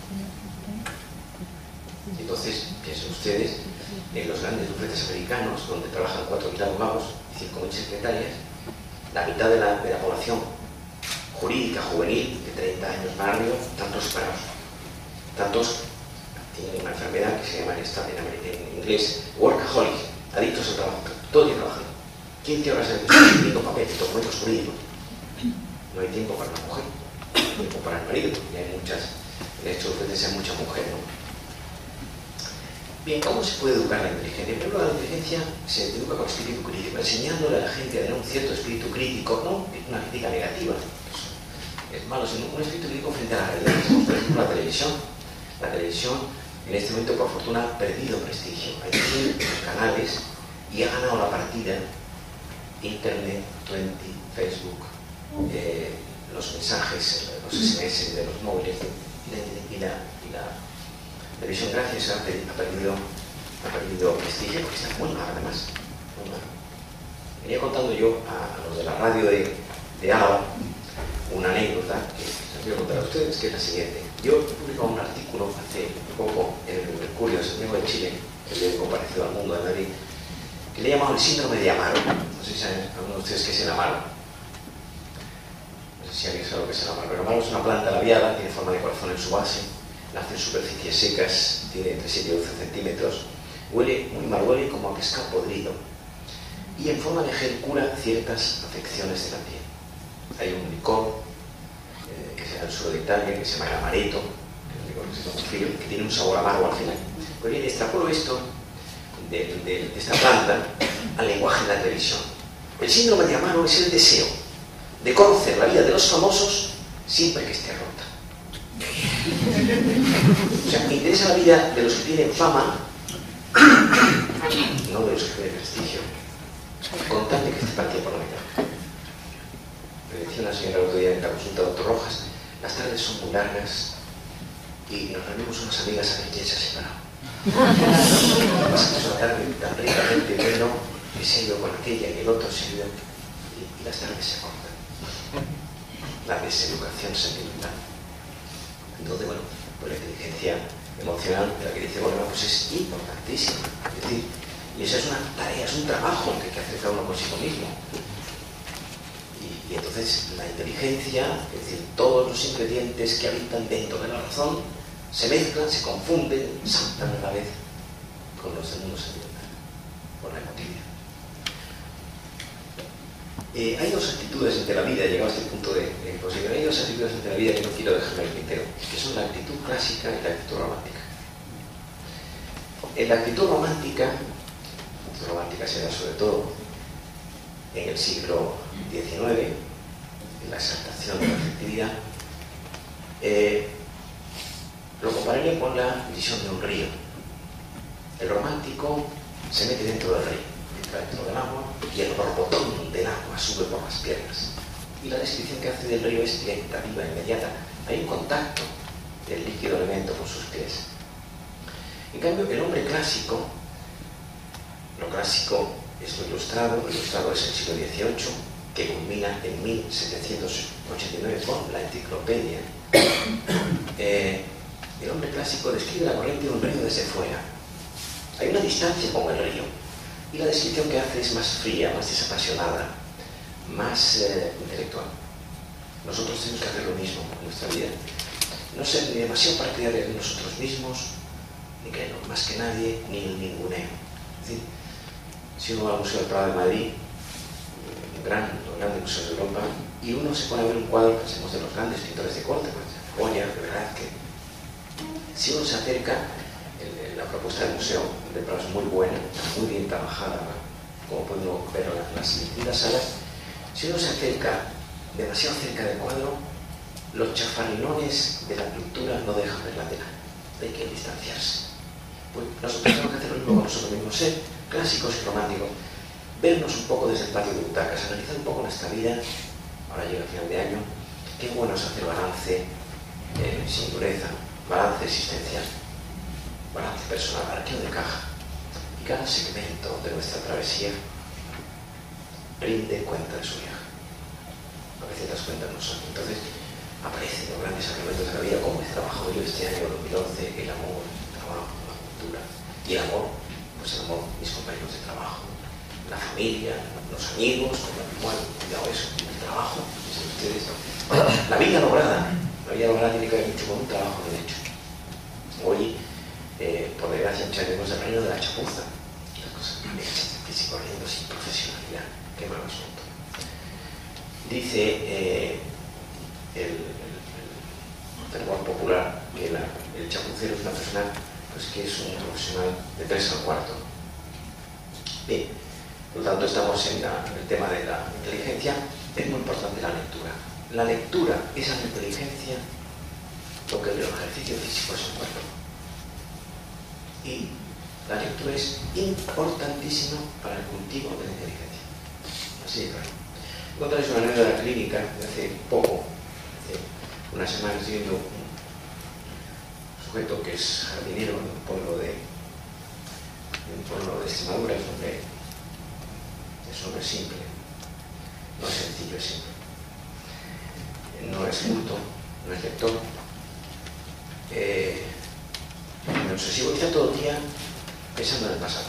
Entonces, piensen ustedes en los grandes bufetes americanos, donde trabajan 4.000 abogados y 5.000 secretarias, la mitad de la población jurídica juvenil de 30 años para arriba, tantos separados. Tantos tienen una enfermedad que se llama en inglés workaholic, adictos al trabajo, todo el día trabajando. 15 horas al día escribiendo papeles, documentos jurídicos. No hay tiempo para la mujer, no hay tiempo para el marido, y hay muchas, en estos bufetes hay mucha mujer, ¿no? Bien, ¿cómo se puede educar la inteligencia? Primero, la inteligencia se educa con espíritu crítico, enseñándole a la gente a tener un cierto espíritu crítico, no una crítica negativa, es malo, sino un espíritu crítico frente a la realidad. Por ejemplo, la televisión. La televisión, en este momento, por fortuna, ha perdido prestigio. Hay 100 canales y ha ganado la partida Internet, 20, Facebook, los mensajes, los SMS de los móviles y la televisión, gracias ha perdido prestigio porque está muy mal, además. Muy mal. Venía contando yo a los de la radio de Álava una anécdota que les voy a contar a ustedes, que es la siguiente. Yo he publicado un artículo hace poco en el Mercurio de Santiago de Chile, que le he comparecido al Mundo de Madrid, que le he llamado el síndrome de Amaro. No sé si saben algunos de ustedes qué es el Amaro. No sé si alguien sabe lo que es el amaro. El amaro es una planta labiada, tiene forma de corazón en su base, nace en superficies secas, tiene entre 7 y 12 centímetros, huele muy mal, huele como a pescado podrido y en forma de gel cura ciertas afecciones de la piel. Hay un licor que se da en el sur de Italia, que se llama el amaretto, que es un licor que se toma frío, que tiene un sabor amargo al final. Pues bien, extrapolo esto de esta planta al lenguaje de la televisión. El síndrome de Amaro es el deseo de conocer la vida de los famosos siempre que esté rota. O sea, me interesa la vida de los que tienen fama, no de los que tienen prestigio, con tal de que esté partido por la mitad. Me decía una señora el otro día en la consulta, doctor Rojas, las tardes son muy largas y nos reunimos unas amigas a ver quién se ha separado. Pasamos una tarde tan ricamente bueno que se ha ido con aquella y el otro se ha ido y las tardes se cortan. La deseducación sentimental. Entonces, bueno, pues la inteligencia emocional de la que dice, bueno, pues es importantísima. Es decir, y esa es una tarea, es un trabajo que hay que hacer cada uno consigo mismo. Y entonces la inteligencia, es decir, todos los ingredientes que habitan dentro de la razón, se mezclan, se confunden, saltan a la vez con los del mundo sentimental, con la emotividad. Hay dos actitudes ante la vida, llegado a este punto de imposible, hay dos actitudes ante la vida que no quiero dejarme en el tintero, que son la actitud clásica y la actitud romántica. En la actitud romántica se da sobre todo en el siglo XIX, en la exaltación de la afectividad, lo compararía con la visión de un río. El romántico se mete dentro del río, entra dentro del agua y el borbotón del agua sube por las piernas. Y la descripción que hace del río es directa, viva, inmediata. Hay un contacto del líquido elemento con sus pies. En cambio, el hombre clásico, lo clásico es lo ilustrado es el siglo XVIII, que culmina en 1789 con la enciclopedia. El hombre clásico describe la corriente de un río desde fuera. Hay una distancia con el río y la descripción que hace es más fría, más desapasionada, más intelectual. Nosotros tenemos que hacer lo mismo en nuestra vida. No ser ni demasiado partidarios de nosotros mismos, ni creernos más que nadie, ni el ninguneo. Es decir, si uno va al Museo del Prado de Madrid, los grandes museos de Europa, y uno se pone a ver un cuadro, pensemos de los grandes pintores de corte, pues, Goya, de verdad que si uno se acerca, la propuesta del Museo del Prado es muy buena, muy bien trabajada, como podemos ver en las distintas salas. Si uno se acerca demasiado cerca del cuadro, los chafarrinones de la pintura no dejan ver la tela, hay que distanciarse. Pues nosotros tenemos que hacer lo mismo con nosotros mismos, ser clásicos y románticos, vernos un poco desde el patio de butacas, analizar un poco nuestra vida. Ahora llega el final de año, qué bueno es hacer balance sin dureza, balance existencial, balance personal, arqueo de caja, y cada segmento de nuestra travesía rinde cuenta de su viaje. A veces las cuentas no son. Entonces aparecen los grandes argumentos de la vida, cómo he trabajado yo este año 2011, el amor, el trabajo, la cultura, y el amor, pues el amor, mis compañeros de trabajo, la familia, los amigos, bueno, cuidado eso, el trabajo, ustedes, la vida lograda tiene que ver mucho con un trabajo bien hecho. Hoy, por desgracia, muchas veces el reino de la chapuza, las cosas bien hechas, y corriendo sin profesionalidad, qué mal asunto. Dice el fervor popular que el chapucero es una persona pues, que es un profesional de 3 al cuarto. Bien, por lo tanto estamos en el tema de la inteligencia. Es muy importante la lectura. La lectura es a la inteligencia lo que el ejercicio físico es el cuerpo. Y la lectura es importantísima para el cultivo de la inteligencia. Así de claro. Encontráis una anécdota clínica de hace poco, hace unas semanas, viendo un sujeto que es jardinero en un pueblo de Extremadura. Es un hombre simple, no es sencillo, es simple. No es culto, no es lector, no obsesivo, está todo el día pensando en el pasado.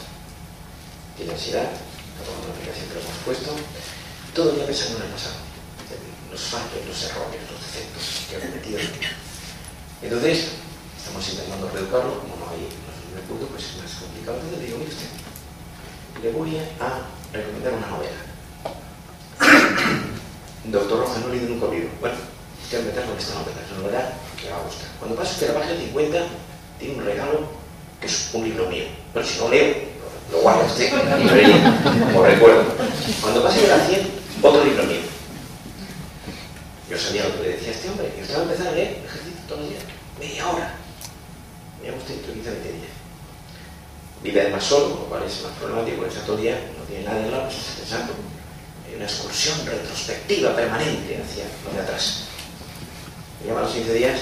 Tiene ansiedad, está tomando una aplicación que lo hemos puesto, todo el día pensando en el pasado. los fallos, los errores, los defectos que ha cometido. Entonces, estamos intentando reeducarlo, como no hay un punto, pues es más complicado. Entonces le digo, mire usted, le voy a recomendar una novela. Doctor Rojas, no he leído nunca un libro. Bueno, voy a empezar con esta novela, es una novela que le va a gustar. Cuando pase usted a la página 50, tiene un regalo que es un libro mío. Bueno, si no leo, lo guarda usted, como recuerdo. Cuando pase de la 100, otro libro mío. Yo sabía lo que le decía a este hombre, y usted va a empezar a leer ejercicio todos los días, media hora. Me gusta entre 15 a 20 días. Vive además solo, lo cual es más problemático, porque está todo el día, no tiene nada de lado, pues está pensando. Hay una excursión retrospectiva permanente hacia lo de atrás. Me llama a los 15 días.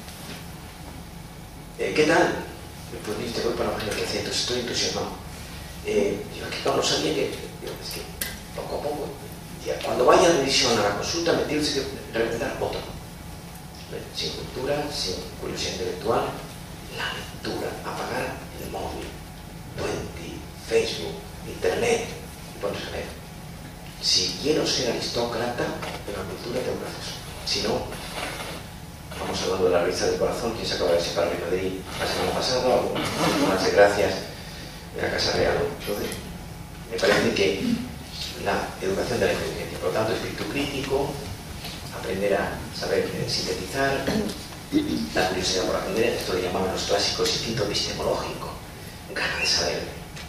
¿Qué tal? Pues viste, voy para la página 300, estoy entusiasmado. Digo, es que no sabía que. Digo, es que poco a poco. Cuando vaya a revisión a la consulta, me tienes que recomendar otro. Sin cultura, sin curiosidad intelectual, la lectura, apagar el móvil, Twenty, Facebook, Internet, y pones a leer. Si quiero ser aristócrata de la cultura, tengo que hacer eso. Si no, vamos hablando de la revista del corazón, que se acaba de separar en Madrid la semana pasada, algunas desgracias de la Casa Real. Entonces, me parece que la educación de la inteligencia, por lo tanto, espíritu crítico, aprender a saber sintetizar, la curiosidad por aprender, esto le llamaban los clásicos instinto epistemológico, ganas de saber.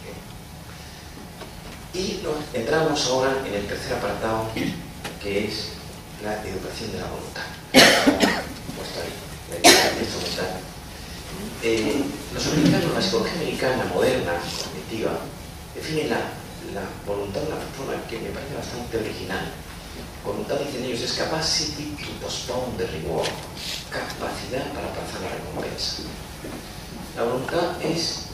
Y entramos ahora en el tercer apartado, que es la educación de la voluntad. Puesto ahí, la educación instrumental. Los americanos, la psicología americana moderna, cognitiva, definen la voluntad de una forma que me parece bastante original. Voluntad, dicen ellos, es capacity to postpone the reward, capacidad para aplazar la recompensa. La voluntad es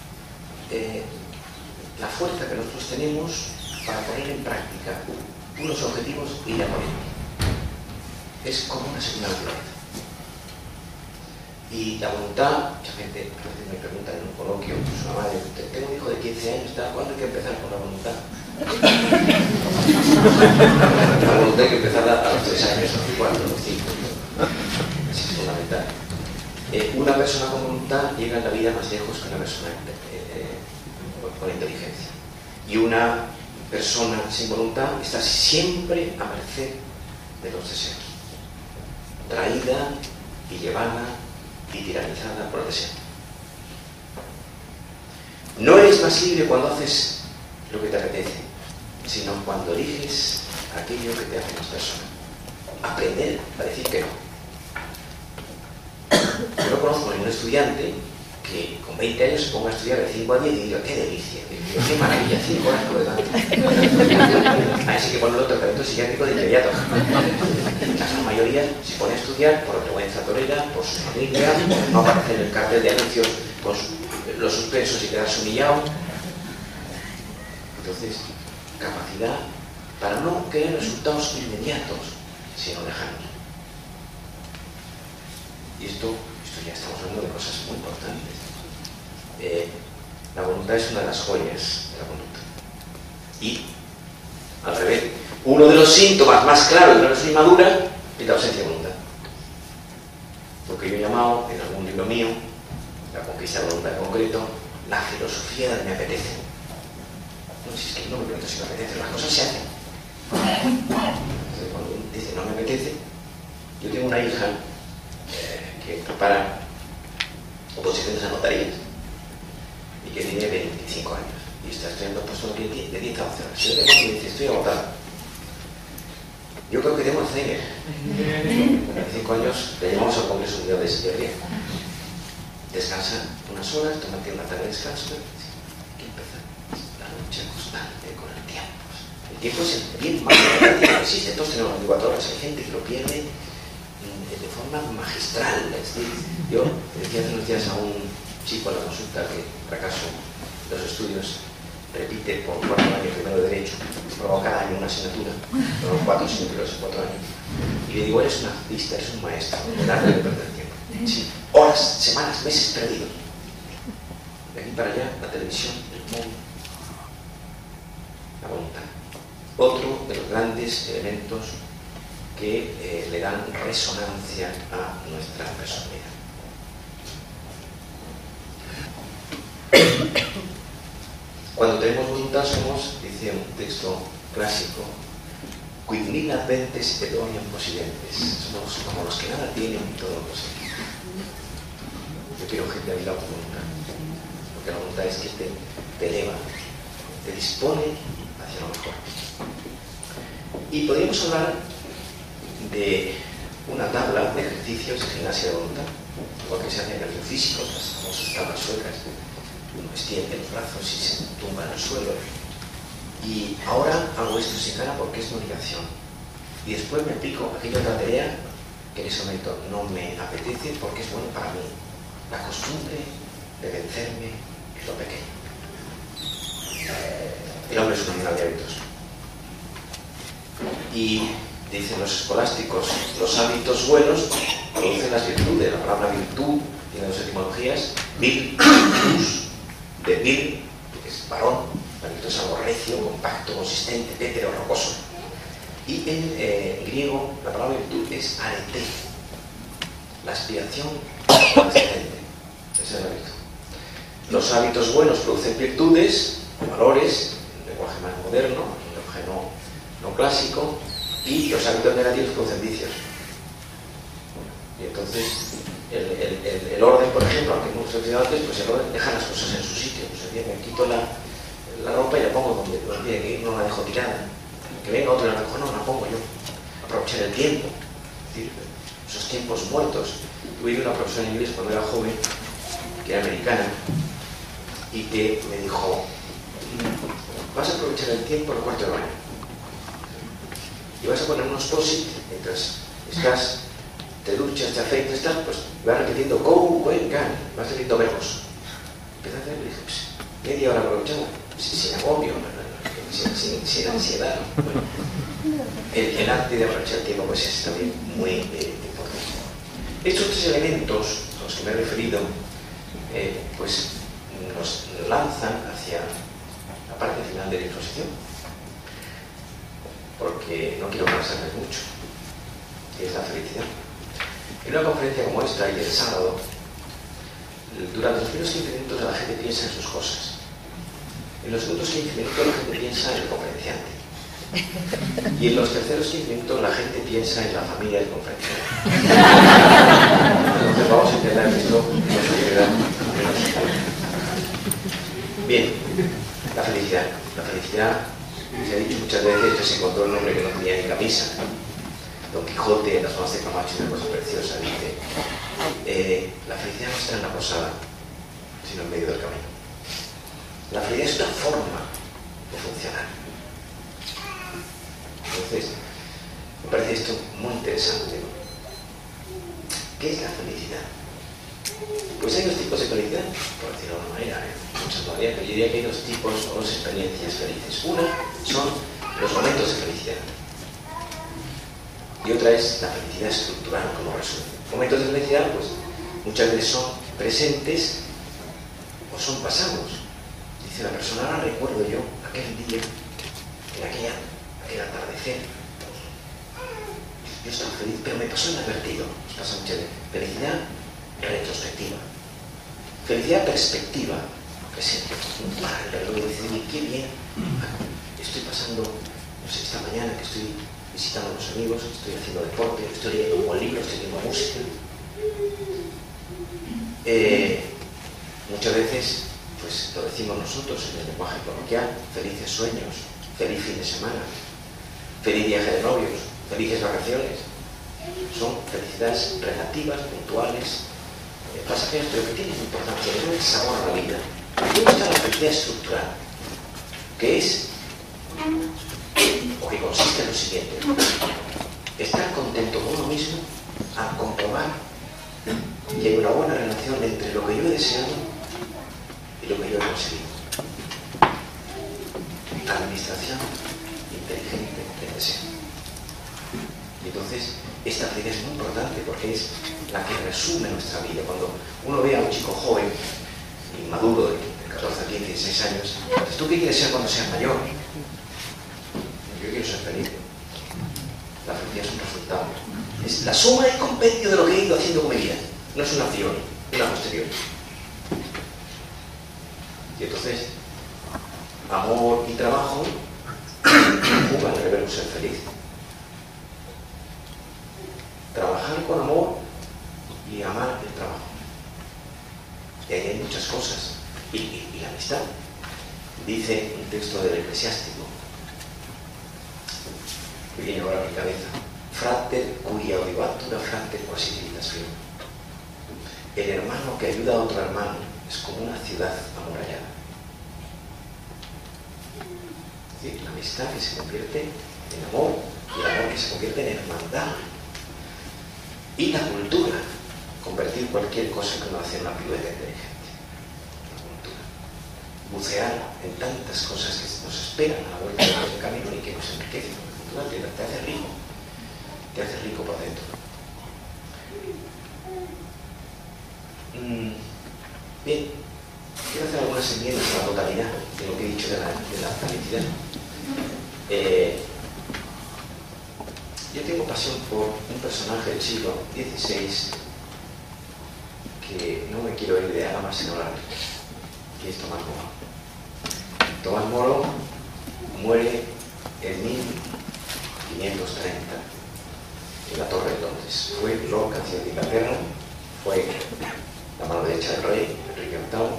la fuerza que nosotros tenemos para poner en práctica unos objetivos y ir a por ellos. Es como una segunda naturaleza. Y la voluntad, mucha gente a veces me pregunta en un coloquio, pues una madre, tengo un hijo de 15 años, ¿cuándo hay que empezar con la voluntad? La voluntad hay que empezar a los 3 años, a los 4, a los 5. Eso es fundamental. Una persona con voluntad llega en la vida más lejos que una persona con inteligencia. Y una persona sin voluntad está siempre a merced de los deseos, traída y llevada y tiranizada por el deseo. No eres más libre cuando haces lo que te apetece, sino cuando eliges aquello que te hace más persona. Aprender a decir que no. Yo no conozco a ningún estudiante que con 20 años se ponga a estudiar de 5 a 10 y diga, qué delicia, qué maravilla, 5 horas por delante. Así que pone el tratamiento psiquiátrico de inmediato. La mayoría se pone a estudiar por vergüenza torera, por su familia, por no aparecer en el cartel de anuncios con los suspensos y quedarse humillado. Entonces, capacidad para no querer resultados inmediatos, sino lejanos. Y esto ya estamos hablando de cosas muy importantes. La voluntad es una de las joyas de la conducta. Y, al revés, uno de los síntomas más claros de una persona inmadura es la ausencia de voluntad. Lo que yo he llamado, en algún libro mío, La conquista de la voluntad en concreto, la filosofía del me apetece. No, si es que no me pregunto si me apetece, las cosas se hacen. Entonces, cuando dice no me apetece, yo tengo una hija que prepara oposiciones a notarías y que tiene 25 años y está estudiando puesto de 10 a 11 horas. Yo tengo que dice, estoy agotado. Yo creo que tengo Alzheimer. Con 25 años le llamamos al Congreso Mundial de Psiquiatría. Descansa unas horas, tómate una tarde de descanso. Hay que empezar la lucha constante con el tiempo. El tiempo es el bien más importante que existe. Todos tenemos 24 horas. Hay gente que lo pierde de forma magistral. Es decir, yo decía hace unos días a un chico en la consulta que fracaso los estudios, repite por 4 años primero de Derecho, prueba cada año una asignatura, no 4 asignaturas en 4 años, y le digo, eres un artista, eres un maestro, el arte de perder tiempo. Sí, horas, semanas, meses perdidos. De aquí para allá, la televisión, el móvil, la voluntad. Otro de los grandes elementos que le dan resonancia a nuestra personalidad. Cuando tenemos voluntad somos, dice un texto clásico, quid nihil adventes et omnium possidentes. Somos como los que nada tienen y todo lo poseen. Yo quiero gente a mi lado con voluntad, porque la voluntad es que te eleva, te dispone hacia lo mejor. Y podríamos hablar de una tabla de ejercicios de gimnasia de voluntad, igual que se hace en el físico, las famosas tablas suecas. Uno extiende los brazos y se tumba en el suelo. Y ahora hago esto sin gana porque es mi obligación. Y después me aplico aquella otra tarea que en ese momento no me apetece porque es bueno para mí. La costumbre de vencerme en lo pequeño. El hombre es un animal de hábitos. Y dicen los escolásticos, los hábitos buenos producen las virtudes. La palabra virtud tiene dos etimologías: vir, virtus, de vir, que es varón, la virtud es algo recio, compacto, consistente, pétero, rocoso. Y en griego la palabra virtud es arete, la aspiración ascendente. Esa es la virtud. Los hábitos buenos producen virtudes, valores, en lenguaje más moderno, en lenguaje no clásico, y los hábitos negativos producen vicios. Y entonces el orden, por ejemplo, aunque hemos mencionado antes, pues el orden deja las cosas en su sitio. O sea, me quito la ropa y la pongo donde tiene que ir, no la dejo tirada. Que venga otro y la recoja, no la pongo yo. Aprovechar el tiempo. Es decir, esos tiempos muertos. Tuve una profesora de inglés cuando era joven, que era americana, y que me dijo: vas a aprovechar el tiempo en el cuarto de baño. Y vas a poner unos post-it mientras estás, te duchas, te afeitas, pues vas repitiendo go, when, can, vas repitiendo verbos. Empecé a hacer y dije, pues, media hora aprovechada, sin agobio, sin ansiedad. Bueno, el arte de aprovechar el tiempo pues es también muy importante. Estos tres elementos a los que me he referido pues nos lanzan hacia la parte final de la exposición, porque no quiero cansarme mucho, que es la felicidad. En una conferencia como esta y el sábado, durante los primeros 15 minutos la gente piensa en sus cosas. En los segundos 15 minutos la gente piensa en el conferenciante. Y en los terceros 15 minutos la gente piensa en la familia del conferenciante. Entonces vamos a intentar que esto nos ayude menos. Bien, la felicidad. La felicidad, se ha dicho muchas veces, que se encontró un hombre que no tenía ni camisa. Don Quijote, en las Palmas de Camacho, una cosa preciosa, dice: la felicidad no está en la posada, sino en medio del camino. La felicidad es una forma de funcionar. Entonces, me parece esto muy interesante. ¿Qué es la felicidad? Pues hay dos tipos de felicidad, por decirlo de alguna manera, muchas todavía, pero yo diría que hay dos tipos o dos experiencias felices. Una son los momentos de felicidad. Y otra es la felicidad estructural, como resumen. Momentos de felicidad, pues, muchas veces son presentes o son pasados. Dice la persona: ahora recuerdo yo aquel día, en aquel atardecer. Yo estaba feliz, pero me pasó inadvertido. Nos pasa muchas veces. Felicidad retrospectiva. Felicidad perspectiva, presente. Para el reloj y decir: qué bien, estoy pasando, no sé, esta mañana que estoy visitando a los amigos, estoy haciendo deporte, estoy leyendo un buen libro, estoy leyendo música. Muchas veces, pues lo decimos nosotros en el lenguaje coloquial: felices sueños, feliz fin de semana, feliz viaje de novios, felices vacaciones. Son felicidades relativas, puntuales, pasajeras, pero que tienen importancia, que dan sabor a la vida. Y luego está la felicidad estructural, que es, o que consiste en lo siguiente: estar contento con uno mismo al comprobar que hay una buena relación entre lo que yo he deseado y lo que yo he conseguido. Administración inteligente del deseo. Y entonces, esta felicidad es muy importante porque es la que resume nuestra vida. Cuando uno ve a un chico joven, inmaduro, de 14, 15, 16 años, dices: ¿tú qué quieres ser cuando seas mayor? Yo quiero ser feliz. La consecuencia, es un resultado. Es la suma y compendio de lo que he ido haciendo con mi vida. No es una priori, es una posteriori. Y entonces, amor y trabajo jugan a debernos ser feliz. Trabajar con amor y amar el trabajo. Y ahí hay muchas cosas. Y la amistad. Dice un texto del Eclesiástico, que viene ahora a mi cabeza: frater curia audibatura frater quasi civitas virum. El hermano que ayuda a otro hermano es como una ciudad amurallada. ¿Sí? La amistad que se convierte en amor, y el amor que se convierte en hermandad. Y la cultura, convertir cualquier cosa que uno hace en una pirueta inteligente. La cultura. Bucear en tantas cosas que nos esperan a la vuelta del camino y que nos enriquecen. La cultura te hace rico por dentro. Bien, quiero hacer algunas enmiendas a la totalidad de lo que he dicho de la felicidad. Yo tengo pasión por un personaje del siglo XVI que no me quiero ir de Alhama sin hablar, que es Tomás Moro. Tomás Moro muere en 1530 en la Torre de Londres. Fue Lord Canciller de Inglaterra, fue la mano derecha del rey, Enrique VIII,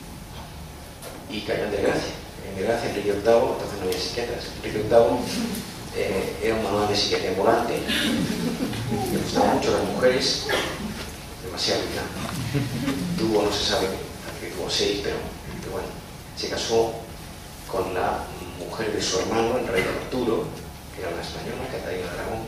y cayó en desgracia. En desgracia, Enrique VIII, entonces no había psiquiatras. Enrique VIII era un manual de psiquiatría ambulante, le gustaban mucho las mujeres, demasiado quizá. Tuvo, no se sabe, que tuvo 6, pero bueno, se casó con la mujer de su hermano, el rey Arturo, que era una española, Catalina de Aragón,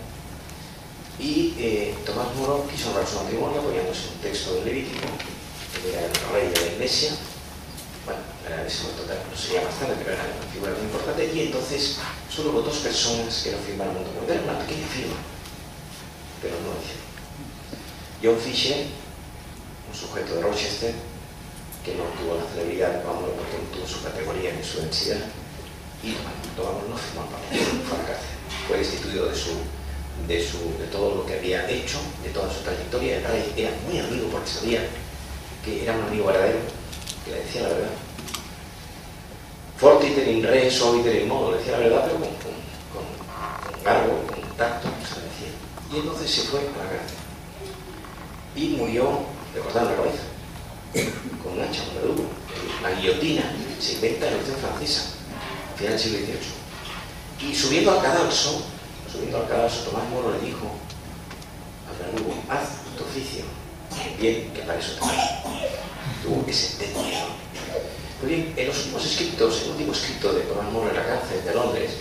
y Tomás Moro quiso honrar su matrimonio apoyándose en un texto del Levítico, que era el rey de la iglesia. Bueno, en ese momento no sería más tarde, pero era una figura muy importante, y entonces solo hubo 2 personas que lo firmaron junto con él. Era una pequeña firma, pero no lo hicieron. John Fisher, un sujeto de Rochester, que no tuvo la celebridad de Tomás Moro porque no tuvo su categoría ni su densidad, y Tomás Moro no firmó el papel, fue a la cárcel. Fue destituido de todo lo que había hecho, de toda su trayectoria. El rey era muy amigo porque sabía que era un amigo verdadero, que le decía la verdad. Fortiter in re, soliter in modo, le decía la verdad, pero con garbo, con tacto, se le decía. Y entonces se fue a la cárcel. Y murió, le cortaron la cabeza, con un hacha, un verdugo. La guillotina se inventa en la Revolución Francesa, a final del siglo XVIII. Y subiendo al cadalso, Tomás Moro le dijo al verdugo: haz tu oficio, bien, que para eso te pago. Tuvo ese sentencia. Muy bien, en los últimos escritos, el último escrito de Tomás Moro en la cárcel de Londres,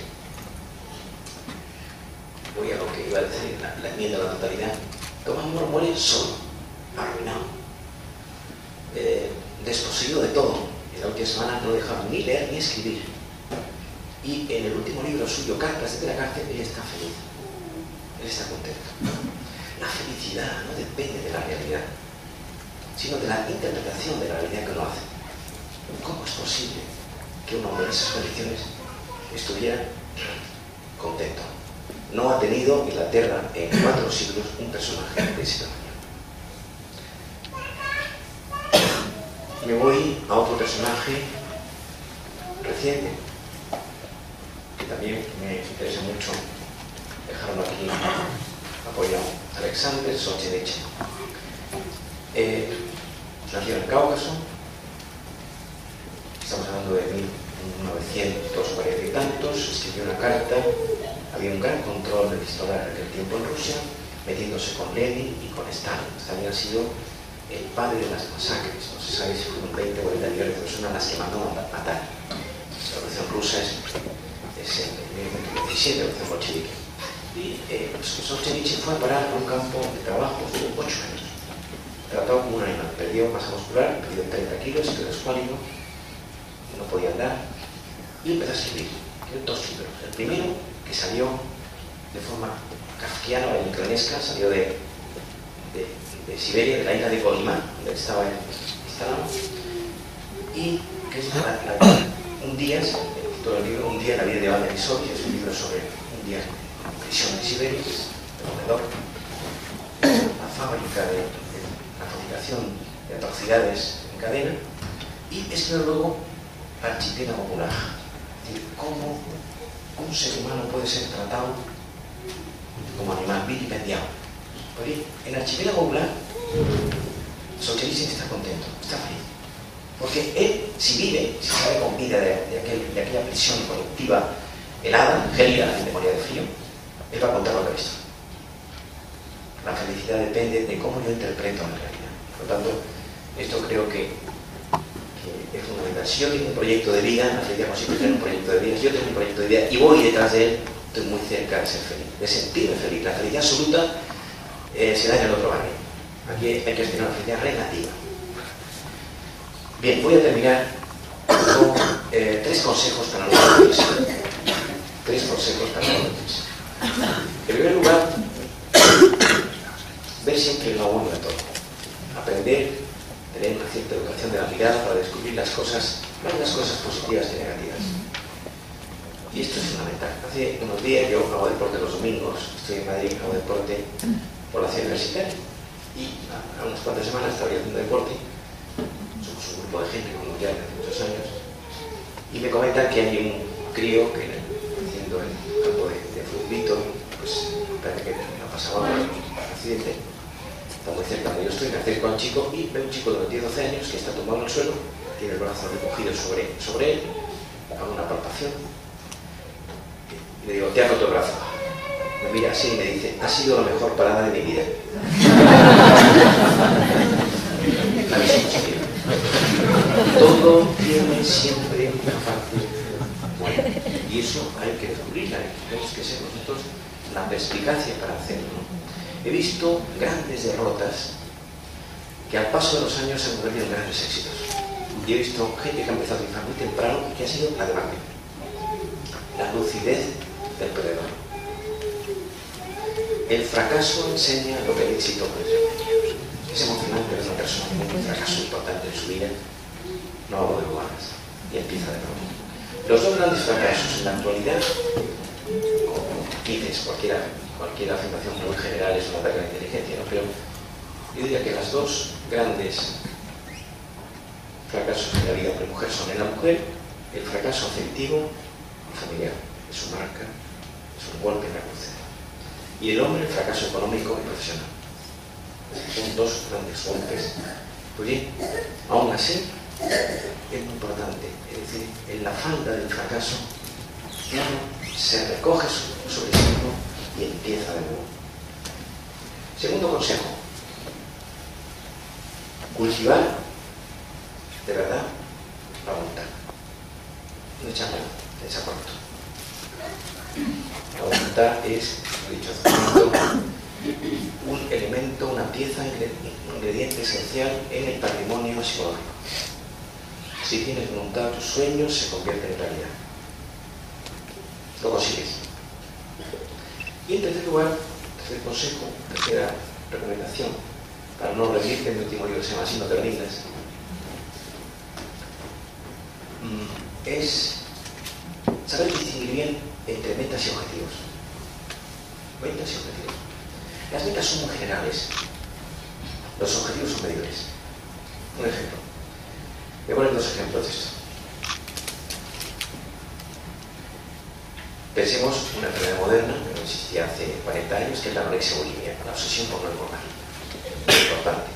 voy a lo que iba a decir, la enmienda a la totalidad. Tomás Moro muere solo, arruinado, desposeído de todo. En la última semana no dejaba ni leer ni escribir. Y en el último libro suyo, Cartas desde la cárcel, él está feliz, él está contento. La felicidad no depende de la realidad, sino de la interpretación de la realidad que uno hace. ¿Cómo es posible que un hombre en esas condiciones estuviera contento? No ha tenido Inglaterra en 4 siglos un personaje de ese tamaño. Me voy a otro personaje reciente, que también me interesa mucho dejarlo aquí apoyado. Alexander Solzhenitsyn. Nació en el Cáucaso, estamos hablando de 1940 y tantos, escribió una carta, había un gran control epistolar en aquel tiempo en Rusia, metiéndose con Lenin y con Stalin. Stalin ha sido el padre de las masacres, no se sabe si fueron 20 o 40 millones de personas las que mandó a matar. La revolución rusa es en 1917, la revolución bolchevique. Y Solzhenitsyn fue a parar a un campo de trabajo, estuvo 8 años. Tratado como un animal, perdió masa muscular, perdió 30 kilos, quedó escuálido, no podía andar, y empezó a escribir. Escribió 2 libros. El primero, que salió de forma kafkiana o ucranesca, salió de Siberia, de la isla de Kolyma, donde estaba instalado, y que es un día, el título del libro, Un día en la vida de Iván Denisovich, es un libro sobre un día Prisiones Ibéricas, el comedor, la fábrica de la fabricación de atrocidades en cadena, y escribió luego Archipiélago Gulag. Es decir, cómo un ser humano puede ser tratado como animal vilipendiado. Porque en Archipiélago Gulag Solzhenitsyn está contento, está feliz. Porque él, si vive, si sale con vida de aquella prisión colectiva helada, gélida, la gente moría de frío, él va a contar lo que ha visto. La felicidad depende de cómo yo interpreto la realidad. Por lo tanto, esto creo que es fundamental. Si yo tengo un proyecto de vida, la felicidad consiste en tener un proyecto de vida. Si yo tengo un proyecto de vida y voy detrás de él, estoy muy cerca de ser feliz, de sentirme feliz. La felicidad absoluta se da en el otro barrio. Aquí hay que tener una felicidad relativa. Bien, voy a terminar con 3 consejos para los jóvenes. 3 consejos para los jóvenes. En primer lugar, ver siempre lo bueno de todo. Aprender, tener una cierta educación de la mirada para descubrir las cosas, más las cosas positivas que negativas. Y esto es fundamental. Hace unos días yo hago deporte los domingos, estoy en Madrid, hago deporte por la ciudad universitaria. Y a unas cuantas semanas estaba yo haciendo deporte. Somos un grupo de gente como ya hace muchos años. Y me comentan que hay un crío que haciendo el campo de futbolito, pues parece que no pasaba un accidente. Está muy cerca donde yo estoy, me acerco a un chico y veo un chico de 10-12 años que está tumbado en el suelo, tiene el brazo recogido sobre él, hago una palpación y le digo, te ha roto el brazo. Me mira así y me dice, ha sido la mejor parada de mi vida. La visión positiva. Todo tiene siempre una parte buena. Y eso hay que descubrirla. Tenemos que ser nosotros la perspicacia para hacerlo. He visto grandes derrotas que al paso de los años se han convertido en grandes éxitos. Y he visto gente que ha empezado a triunfar muy temprano y que ha sido la debate. La lucidez del perdedor. El fracaso enseña lo que el éxito puede. Es emocionante ver a una persona que tiene un fracaso importante en su vida, no hago de lugares, y empieza de nuevo. Los 2 grandes fracasos en la actualidad, como dices, cualquier afirmación muy general es un ataque a la inteligencia, ¿no? Pero yo diría que las 2 grandes fracasos en la vida de la mujer son en la mujer el fracaso afectivo y familiar, es un marca, es un golpe en la cruz. Y el hombre el fracaso económico y profesional. Son 2 grandes golpes. Pues bien, aún así, es muy importante. Es decir, en la falda del fracaso, uno se recoge sobre sí mismo y empieza de nuevo. Segundo consejo. Cultivar, de verdad, la voluntad. No echar mano, echar corto. La voluntad es, lo he dicho hace un momento, un elemento, una pieza, un ingrediente esencial en el patrimonio psicológico. Si tienes voluntad, tus sueños se convierten en realidad. Lo consigues. Y en tercer lugar, tercer consejo, tercera recomendación, para no rendirte, mi último libro se llama Así no te rindas, es saber distinguir bien entre metas y objetivos. Metas y objetivos. Las metas son muy generales, los objetivos son medibles. Un ejemplo. Voy a poner 2 ejemplos de esto. Pensemos una enfermedad moderna que no existía hace 40 años, que es la anorexia bulimia, la obsesión por no engordar. Es importante.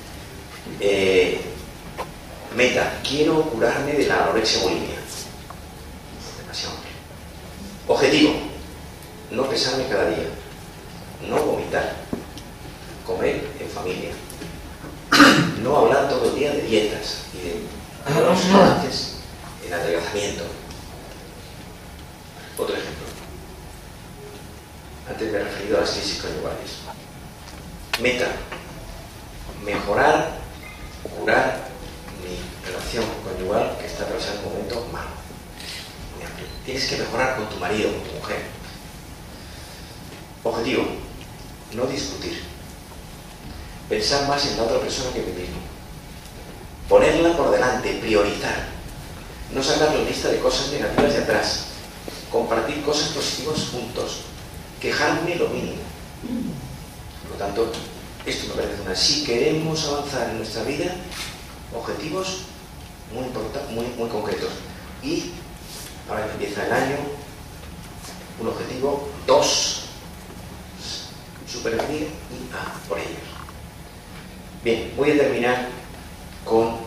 Meta, quiero curarme de la anorexia bulimia. Demasiado amplio. Objetivo, no pesarme cada día, no vomitar, comer en familia, no hablar todo el día de dietas y de los avances en adelgazamiento. Otro ejemplo. Antes me he referido a las crisis conyugales. Meta, mejorar, curar mi relación conyugal que está atravesando un momento malo. Tienes que mejorar con tu marido, con tu mujer. Objetivo, no discutir. Pensar más en la otra persona que en mí mismo. Ponerla por delante, priorizar. No sacar la lista de cosas negativas de atrás. Compartir cosas positivas juntos. quejarme lo mínimo. Por lo tanto, esto me parece fundamental. Si queremos avanzar en nuestra vida, objetivos muy importantes, muy concretos. Y ahora que empieza el año, un objetivo, 2, supervivir y a por ellos. Bien, voy a terminar con un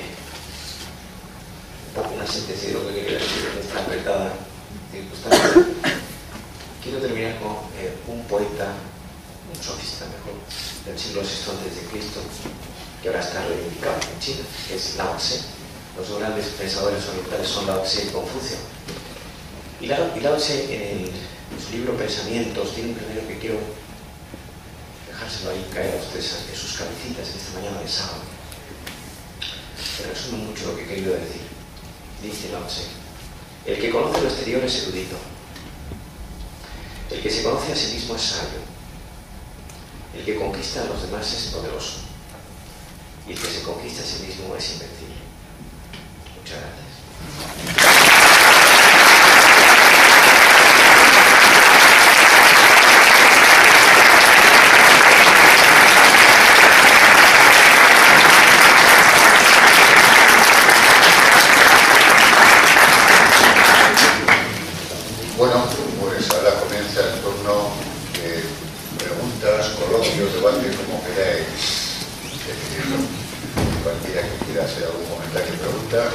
poco una sentencia de lo que quería decir en esta apretada circunstancia. Quiero terminar con un poeta, un sofista mejor, del siglo VI a.C., que ahora está reivindicado en China, que es Lao Tse. Los dos grandes pensadores orientales son Lao Tse y Confucio. Y Lao Tse, en su libro Pensamientos, tiene un primero que quiero dejárselo ahí caer a ustedes en sus cabecitas en esta mañana de sábado. Que resume mucho lo que he querido decir. Dice Lao Tse: el que conoce lo exterior es erudito. El que se conoce a sí mismo es sabio. El que conquista a los demás es poderoso. Y el que se conquista a sí mismo es invencible. Muchas gracias. Bueno, pues ahora comienza el turno de preguntas, coloquios, debate, como queráis decidirlo. Cualquiera que quiera hacer algún comentario o pregunta.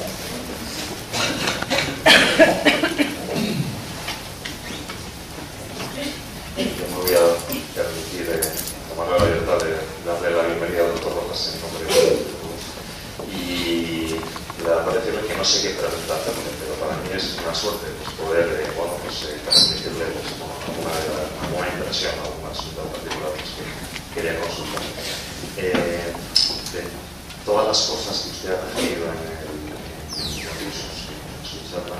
Yo me voy a permitir tomar la libertad de darle la bienvenida al doctor Rojas en nombre de todos. Y parecerle que no sé qué pregunta hacerle, pero para mí es una suerte pues, poder transmitirle alguna impresión, alguna asunto particular que quería consultar. De todas las cosas que usted ha referido en su charla,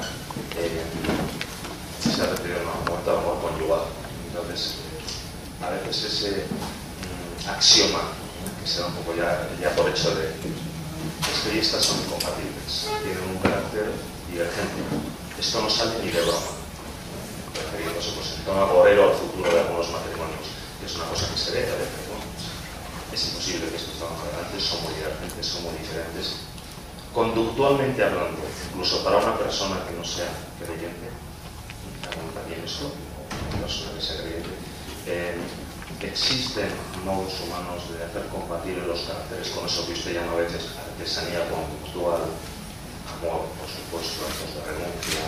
se ha referido a un momento al amor conyugal. Entonces, a veces ese axioma que se da un poco ya por hecho de es que estas son incompatibles, tienen un carácter divergente. Esto no sale ni de broma, refiriéndose pues, en tono agorero al futuro de algunos matrimonios. Es una cosa que se ve a veces, ¿no? Es imposible que estos estamos adelante, son muy divergentes, son muy diferentes. Conductualmente hablando, incluso para una persona que no sea creyente, también esto, una persona que sea creyente, existen modos humanos de hacer compatibles los caracteres con eso que usted llama a veces artesanía conductual, amor, por supuesto, actos de renuncia,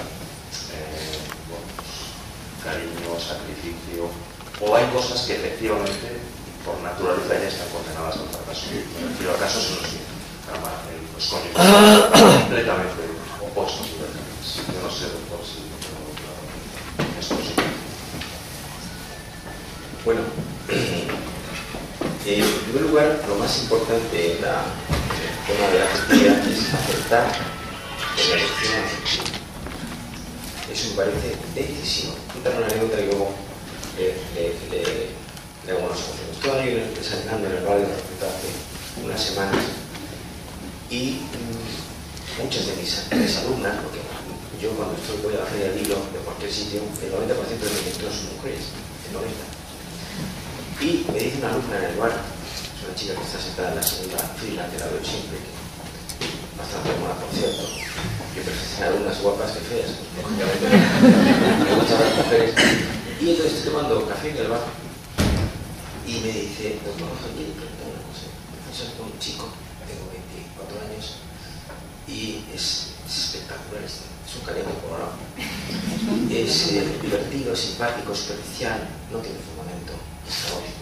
cariño, sacrificio, o hay cosas que efectivamente por naturaleza ya están condenadas al fracaso. Me refiero a casos en los que los cónyuges completamente opuestos y divergentes. Yo no sé, doctor, si es posible. Bueno, en primer lugar, lo más importante en el tema de la justicia es aceptar la elección afectiva. Eso me parece decisivo. Contar una anécdota y luego le hago unas cosas. Estaba yo desayunando en el barrio de hace unas semanas y muchas de mis alumnas, porque yo cuando voy a la feria del libro de cualquier sitio, el 90% de mis lectores son mujeres, el 90%. Y me dice una alumna en el bar, es una chica que está sentada en la segunda fila, que la veo siempre, bastante buena por cierto, que prefieren alumnas guapas que feas, lógicamente me gustan las mujeres. Y entonces estoy tomando café en el bar y me dice, doctor, quiero preguntar una cosa. Yo soy un chico, tengo 24 años y es espectacular, es un caliente colorado, es divertido, simpático, superficial, no tiene fundamento, es caótico,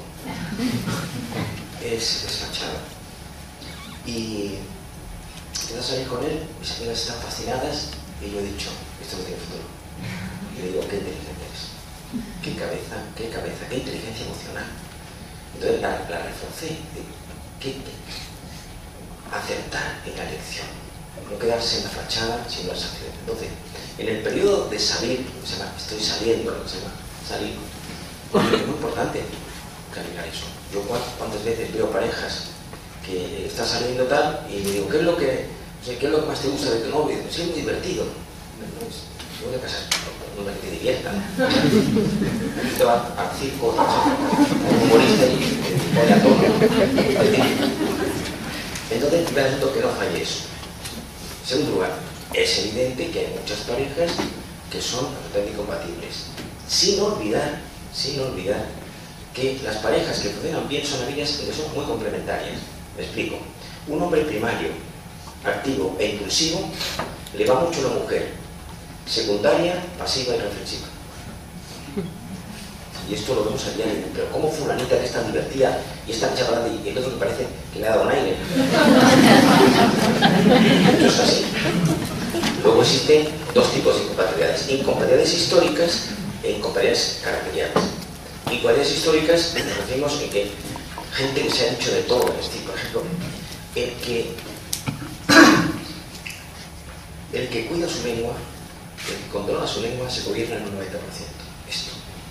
es desfachado y empieza a salir con él, mis amigas están fascinadas y yo he dicho, esto no tiene futuro. Y le digo, qué inteligente es, qué cabeza, qué inteligencia emocional. Entonces la reforcé, qué acertar en la elección, no quedarse en la fachada sino en la acción. Entonces, en el periodo de salir, se llama, estoy saliendo, se llama salir, es muy importante caminar eso. Yo cuántas veces veo parejas que están saliendo tal y me digo, ¿qué es lo que más te gusta de tu novio? Y digo, sí, es muy divertido. No voy a casar. un hombre que te divierta. Aquí te va al circo, un humorista y te pone a todo. Entonces, me asunto que no falle eso. En segundo lugar, es evidente que hay muchas parejas que son absolutamente incompatibles. Sin olvidar que las parejas que funcionan bien son aquellas que son muy complementarias. Me explico. Un hombre primario, activo e impulsivo, le va mucho a la mujer, secundaria, pasiva y reflexiva. Y esto lo vemos al diario. Pero ¿cómo fulanita que es tan divertida y es tan chavalada y el otro me parece que le ha dado un aire? Esto es así. Luego existen dos tipos de incompatibilidades. Incompatibilidades históricas e incompatibilidades caracteriales. Incompatibilidades históricas nos referimos en que gente que se ha hecho de todo, es decir, por ejemplo, el que cuida su lengua, el que controla su lengua, se gobierna en un 90%. Esto.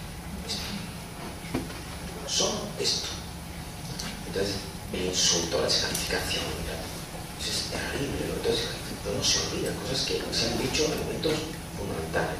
Solo esto. Entonces, el insulto, la descalificación, eso es terrible. Entonces, no se olvidan cosas que se han dicho en momentos fundamentales.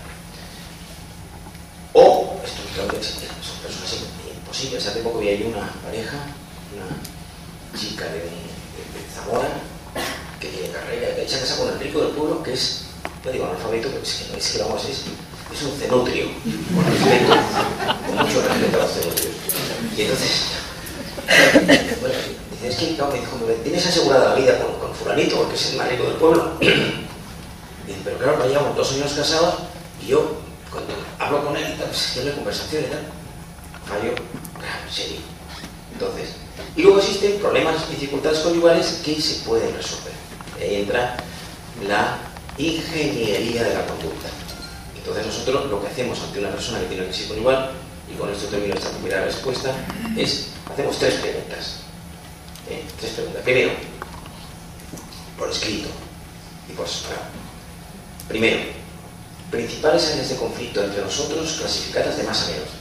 O, esto realmente son personas imposibles. Hace poco vi ahí una pareja, una chica de Zamora, que tiene carrera, que se ha casado con el rico del pueblo, que es, no digo analfabeto, pero es que vamos, es un cenutrio, con respeto, con mucho respeto a los cenutrios. Y entonces, bueno, dice, es que me dijo, ¿tienes asegurada la vida con fulanito, porque es el más rico del pueblo? Dice, pero claro, llevamos 2 años casados, y yo, cuando hablo con él y tal, pues tiene conversación y tal, fallo, claro, serio. Entonces, y luego existen problemas, dificultades conyugales que se pueden resolver. Ahí entra la ingeniería de la conducta. Entonces nosotros lo que hacemos ante una persona que tiene crisis conyugal, y con esto termino esta primera respuesta, es, hacemos 3 preguntas. 3 preguntas. Primero, por escrito y por separado. Primero, principales áreas de conflicto entre nosotros clasificadas de más a menos.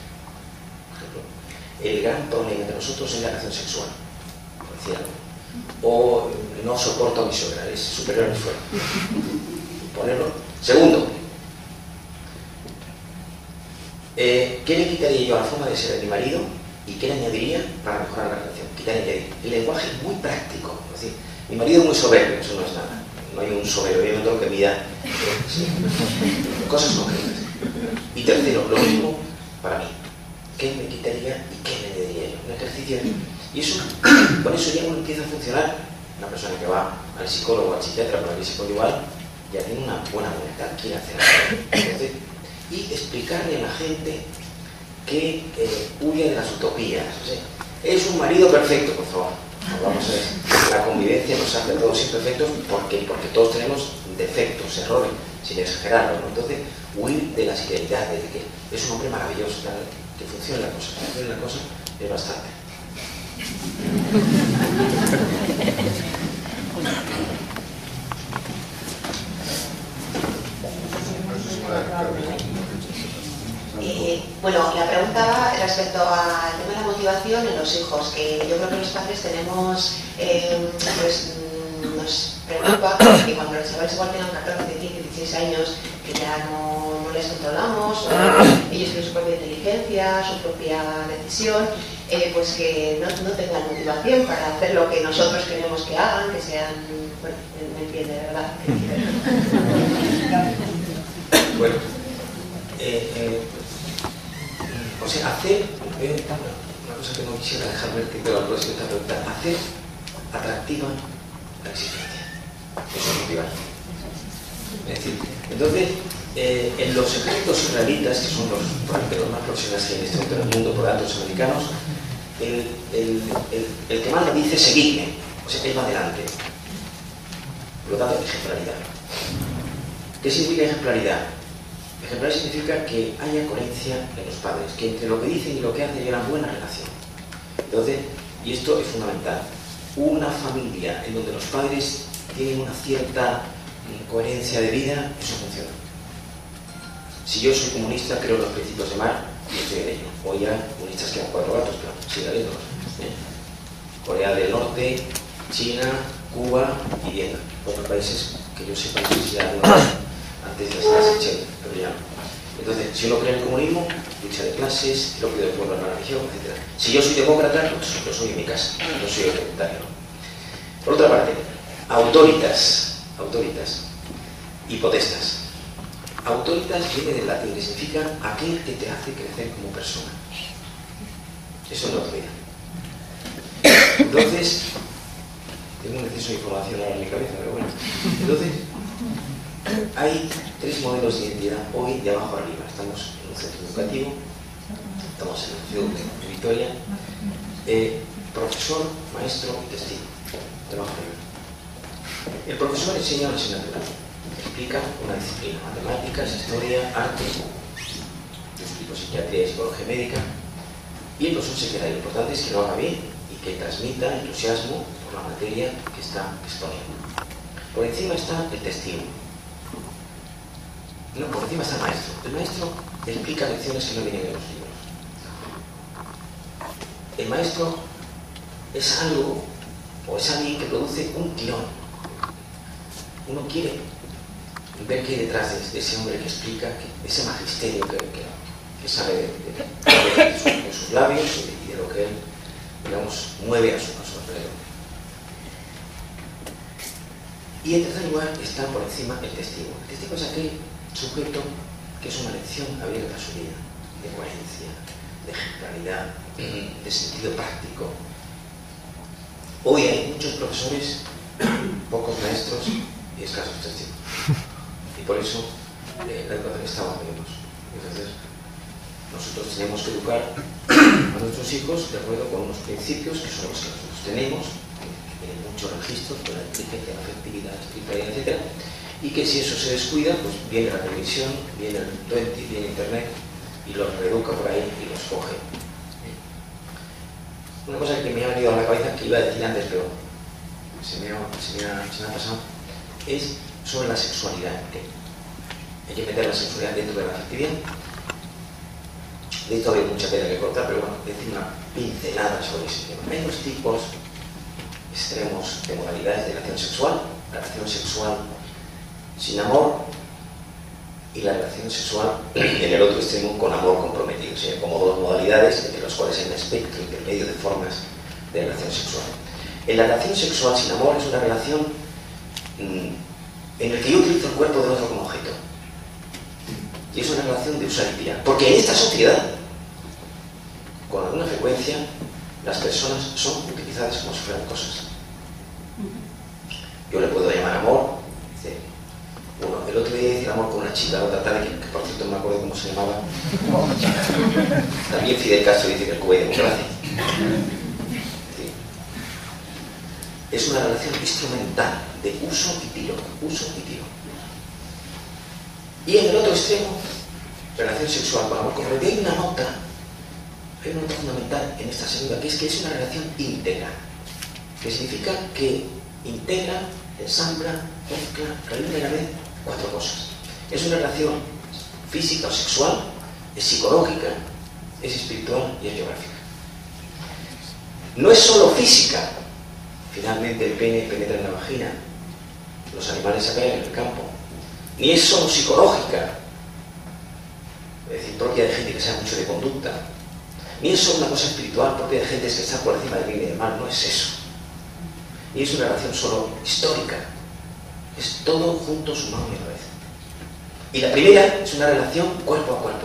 El gran problema de nosotros es la relación sexual, por decir algo. O no soporto a mi suegra, es superior a mi suegra. Ponerlo. Segundo, ¿qué le quitaría yo a la forma de ser de mi marido y qué le añadiría para mejorar la relación? Quitar y añadir. El lenguaje es muy práctico. Es decir, mi marido es muy soberbio, eso no es nada. No hay un soberbio, hay otro que mida cosas concretas. Y tercero, lo mismo para mí. ¿Qué me quitaría y qué me añadiría yo? Un ejercicio. Y eso, con eso ya uno empieza a funcionar. Una persona que va al psicólogo o al psiquiatra con la crisis conyugal ya tiene una buena voluntad, quiere hacer algo. Entonces, y explicarle a la gente que huye de las utopías. O sea, es un marido perfecto, por favor. Vamos a ver. La convivencia nos hace a todos imperfectos porque todos tenemos defectos, errores, sin exagerarlo, ¿no? Entonces, huir de las idealidades, de que es un hombre maravilloso, que funcione la cosa, que funcione la cosa es bastante. Bueno, la pregunta va respecto al tema de la motivación en los hijos, que yo creo que los padres tenemos, pues nos preocupa que cuando los chavales igual tengan 14, 15, 16 años, que ya no les controlamos, o ellos tienen su propia inteligencia, su propia decisión, pues que no tengan motivación para hacer lo que nosotros queremos que hagan, que sean, bueno, me entiende, ¿verdad? Bueno, o sea, hacer, una cosa que no quisiera dejar ver, pero la próxima pregunta, hacer atractiva la existencia. Eso es motivar. Es decir, entonces, en los ejércitos israelitas, que son los más profesionales que hay en este momento en el mundo, por datos americanos, el que manda dice seguidme, o sea, él va adelante. Por lo tanto, ejemplaridad. ¿Qué significa ejemplaridad? Ejemplar significa que haya coherencia en los padres, que entre lo que dicen y lo que hacen haya una buena relación. Entonces, y esto es fundamental, una familia en donde los padres tienen una cierta coherencia de vida, eso funciona. Si yo soy comunista, creo en los principios de Marx, y estoy en ello. Hoy ya comunistas quedan 4 gatos, pero sigue leyéndolos. Corea del Norte, China, Cuba y Vietnam. Otros países que yo sepa que ya no antes de las 80, pero ya no. Entonces, si uno cree en el comunismo, lucha de clases, el opio del pueblo en la religión, etc. Si yo soy demócrata, lo soy en mi casa, no soy autoritario. Por otra parte, autoritas y potestas. Autoritas viene del latín, que significa aquel que te hace crecer como persona. Eso es la autoridad. Entonces, tengo un exceso de información ahora en mi cabeza, pero bueno. Entonces, hay tres modelos de identidad hoy de abajo arriba. Estamos en un centro educativo, estamos en la ciudad de Vitoria, profesor, maestro y testigo, de abajo arriba. El profesor enseña una asignatura, explica una disciplina, matemáticas, historia, arte, yo explico psiquiatría y psicología médica, y el profesor se queda ahí. Lo importante es que lo haga bien y que transmita entusiasmo por la materia que está exponiendo. Por encima está el testigo. No, por encima está el maestro. El maestro explica lecciones que no vienen en los libros. El maestro es algo, o es alguien que produce un tirón. Uno quiere ver qué hay detrás de ese hombre que explica, ese magisterio que sale de sus labios y de lo que él, digamos, mueve a su alrededor. Y en tercer lugar está por encima el testigo. El testigo es aquel sujeto que es una lección abierta a su vida, de coherencia, de ejemplaridad, de sentido práctico. Hoy hay muchos profesores, pocos maestros y escasos testigos. Y por eso la educación está donde vemos. Entonces, nosotros tenemos que educar a nuestros hijos de acuerdo con unos principios que son los que nosotros tenemos, que tienen muchos registros de la inteligencia, la afectividad, la espiritualidad, etc. Y que si eso se descuida, pues viene la televisión, viene el 20, viene internet y los reeduca por ahí y los coge. Una cosa que me ha venido a la cabeza, que iba a decir antes, pero se me ha pasado, es sobre la sexualidad. Hay que meter la sexualidad dentro de la afectividad. De esto hay mucha tela que cortar, pero bueno, decir una pincelada sobre ese tema. Hay dos tipos extremos de modalidades de relación sexual: la relación sexual sin amor y la relación sexual en el otro extremo con amor comprometido. O sea, como dos modalidades entre las cuales hay un espectro intermedio de formas de relación sexual. En la relación sexual sin amor es una relación en la que yo utilizo el cuerpo del otro como objeto. Y es una relación de usar y tirar. Porque en esta sociedad, con alguna frecuencia, las personas son utilizadas como si fueran cosas. Yo le puedo llamar amor. Bueno, el otro día decía amor con una chica, la otra tarde, que por cierto no me acuerdo cómo se llamaba. También Fidel Castro dice que el Cuba es democracia. Es una relación instrumental de uso y tiro, uso y tiro. Y en el otro extremo, relación sexual con amor comprometido, hay una nota fundamental en esta segunda, que es una relación íntegra, que significa que integra, ensambla, mezcla, reúne a la vez cuatro cosas. Es una relación física o sexual, es psicológica, es espiritual y es geográfica. No es solo física. Finalmente el pene penetra en la vagina, los animales se caen en el campo. Ni es solo psicológica, es decir, propia de gente que sabe mucho de conducta. Ni es solo una cosa espiritual propia de gente que está por encima del bien y del mal. No es eso. Ni es una relación solo histórica. Es todo junto, sumado y a la vez. Y la primera es una relación cuerpo a cuerpo.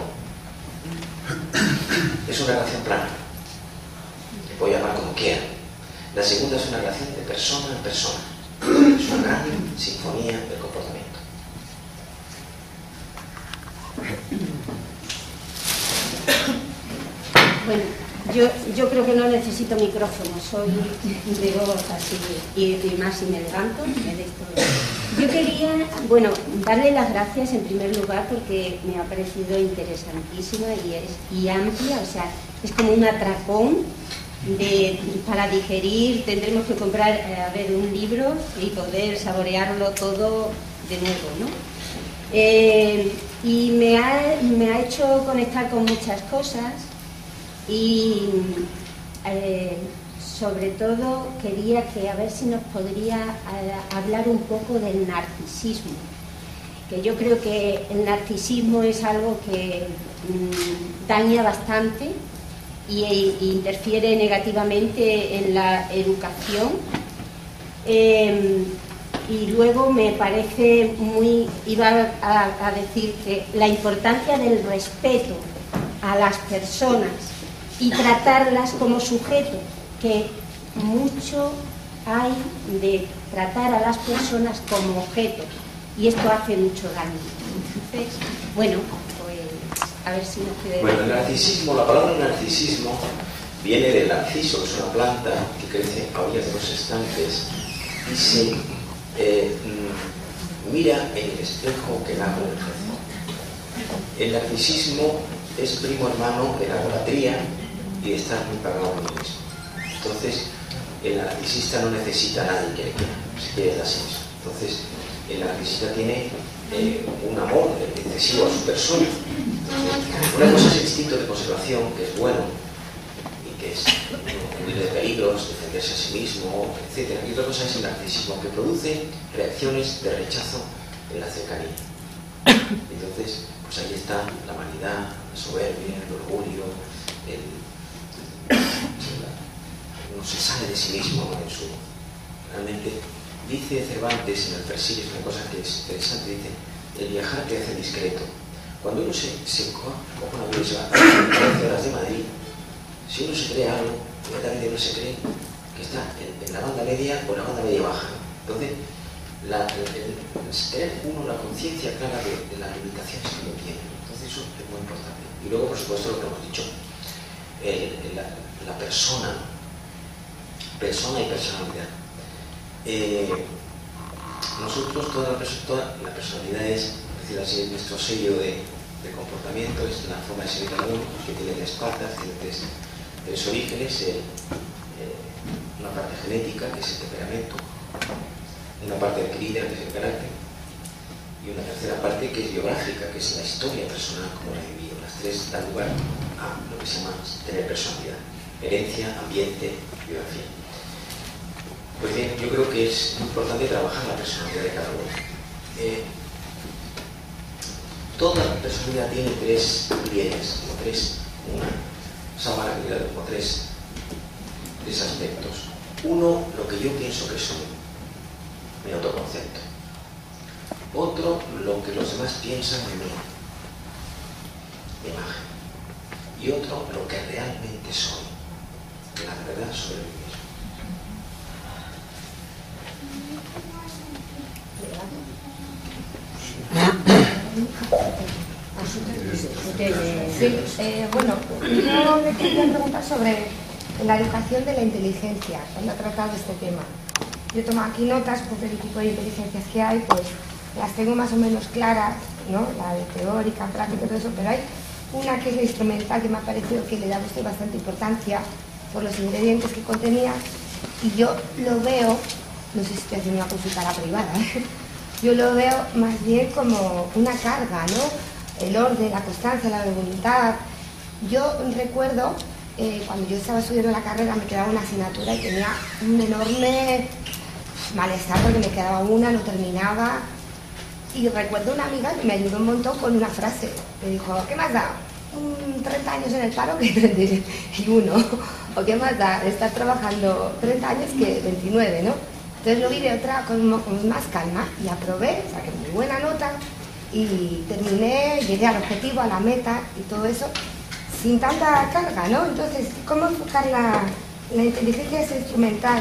Es una relación plana. Le puedo llamar como quiera. La segunda es una relación de persona en persona. Es una gran sinfonía del comportamiento. Bueno, yo creo que no necesito micrófono, soy de voz así y más sin el ganto. Yo quería, bueno, darle las gracias en primer lugar porque me ha parecido interesantísima y amplia, o sea, es como un atracón para digerir. Tendremos que comprar, un libro y poder saborearlo todo de nuevo, ¿no? Y me ha hecho conectar con muchas cosas y sobre todo quería que a ver si nos podría hablar un poco del narcisismo que yo creo que el narcisismo es algo que daña bastante y interfiere negativamente en la educación. Y luego me parece iba a decir que la importancia del respeto a las personas y tratarlas como sujetos, que mucho hay de tratar a las personas como objetos, y esto hace mucho daño. Entonces, bueno, pues a ver si nos puede... Bueno, el narcisismo, la palabra narcisismo viene del narciso, que es una planta que crece a orillas de los estanques y se mira en el espejo que el agua refleja. El narcisismo es primo hermano de la egolatría y de estar muy pagado a uno mismo. Entonces, el narcisista no necesita a nadie que le quiera, se quiere dar así mismo. Entonces, el narcisista tiene un amor excesivo a su persona. Una cosa es el instinto de conservación, que es bueno y que es huir de peligros, defenderse a sí mismo, etc. Y otra cosa es el narcisismo, que produce reacciones de rechazo en la cercanía. Entonces, pues ahí está la vanidad, la soberbia, el orgullo, uno se sale de sí mismo en su... Realmente, dice Cervantes en el Persiles una cosa que es interesante, dice: el viajar te hace discreto. Cuando uno se coge un avión y se va a 13 horas de Madrid, si uno se cree algo, inmediatamente no se cree que está en la banda media o en la banda media baja. Entonces, tener uno la conciencia clara de las limitaciones que uno tiene. Entonces eso es muy importante. Y luego, por supuesto, lo que hemos dicho, la persona y personalidad. Nosotros toda la personalidad es, decir así, nuestro sello de comportamiento, es la forma de ser de cada uno, que tiene tres patas, tiene tres orígenes, una parte genética, que es el temperamento, una parte adquirida, que es el carácter, y una tercera parte que es biográfica, que es la historia personal, como la he vivido. Las tres dan lugar a lo que se llama tener personalidad: herencia, ambiente, biografía. Pues bien, yo creo que es muy importante trabajar la personalidad de cada uno. Toda personalidad tiene tres pliegues, una sábana como tres aspectos. Uno, lo que yo pienso que soy, mi autoconcepto. Otro, lo que los demás piensan de mí, mi imagen. Y otro, lo que realmente soy, la verdad sobre mí mismo. Sí, bueno, yo me quería preguntar sobre la educación de la inteligencia, cuando ha tratado este tema. Yo tomo aquí notas porque el tipo de inteligencias que hay, pues las tengo más o menos claras, ¿no? La de teórica, práctica y todo eso, pero hay una que es la instrumental, que me ha parecido que le da usted bastante importancia por los ingredientes que contenía, y yo lo veo, no sé si estoy haciendo una consulta a la privada, yo lo veo más bien como una carga, ¿no? El orden, la constancia, la voluntad. Yo recuerdo, cuando yo estaba estudiando la carrera, me quedaba una asignatura y tenía un enorme malestar porque me quedaba una, no terminaba. Y recuerdo una amiga que me ayudó un montón con una frase. Me dijo: ¿qué más da? 30 años en el paro que 31. ¿O qué más da estar trabajando 30 años que 29, ¿no? Entonces lo vi de otra con más calma y aprobé, saqué muy buena nota y terminé, llegué al objetivo, a la meta y todo eso sin tanta carga, ¿no? Entonces, ¿cómo enfocar la inteligencia es instrumental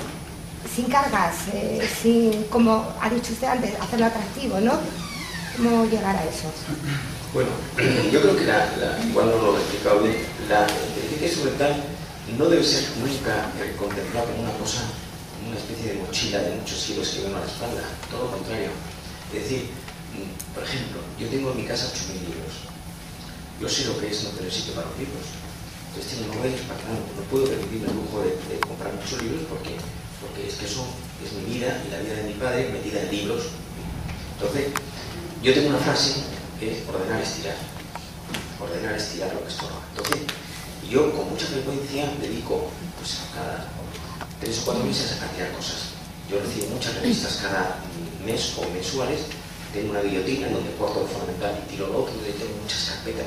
sin cargas, sin, como ha dicho usted antes, hacerlo atractivo, ¿no? ¿Cómo llegar a eso? Bueno, yo creo que igual no lo he explicado bien, la inteligencia instrumental no debe ser nunca contemplada como una cosa, una especie de mochila de muchos kilos que viene a la espalda, todo lo contrario. Es decir, por ejemplo, yo tengo en mi casa 8.000 libros. Yo sé lo que es no tener sitio para los libros. Entonces tengo novelas para que no puedo permitirme el lujo de comprar muchos libros porque es que eso es mi vida y la vida de mi padre metida en libros. Entonces, yo tengo una frase que es ordenar, estirar. Ordenar, estirar lo que estorba. Entonces, yo con mucha frecuencia dedico pues, a cada 3 o 4 meses a tirar cosas. Yo recibo muchas revistas cada mes o mensuales tengo una guillotina en donde corto lo fundamental y tiro lo otro, y tengo muchas carpetas.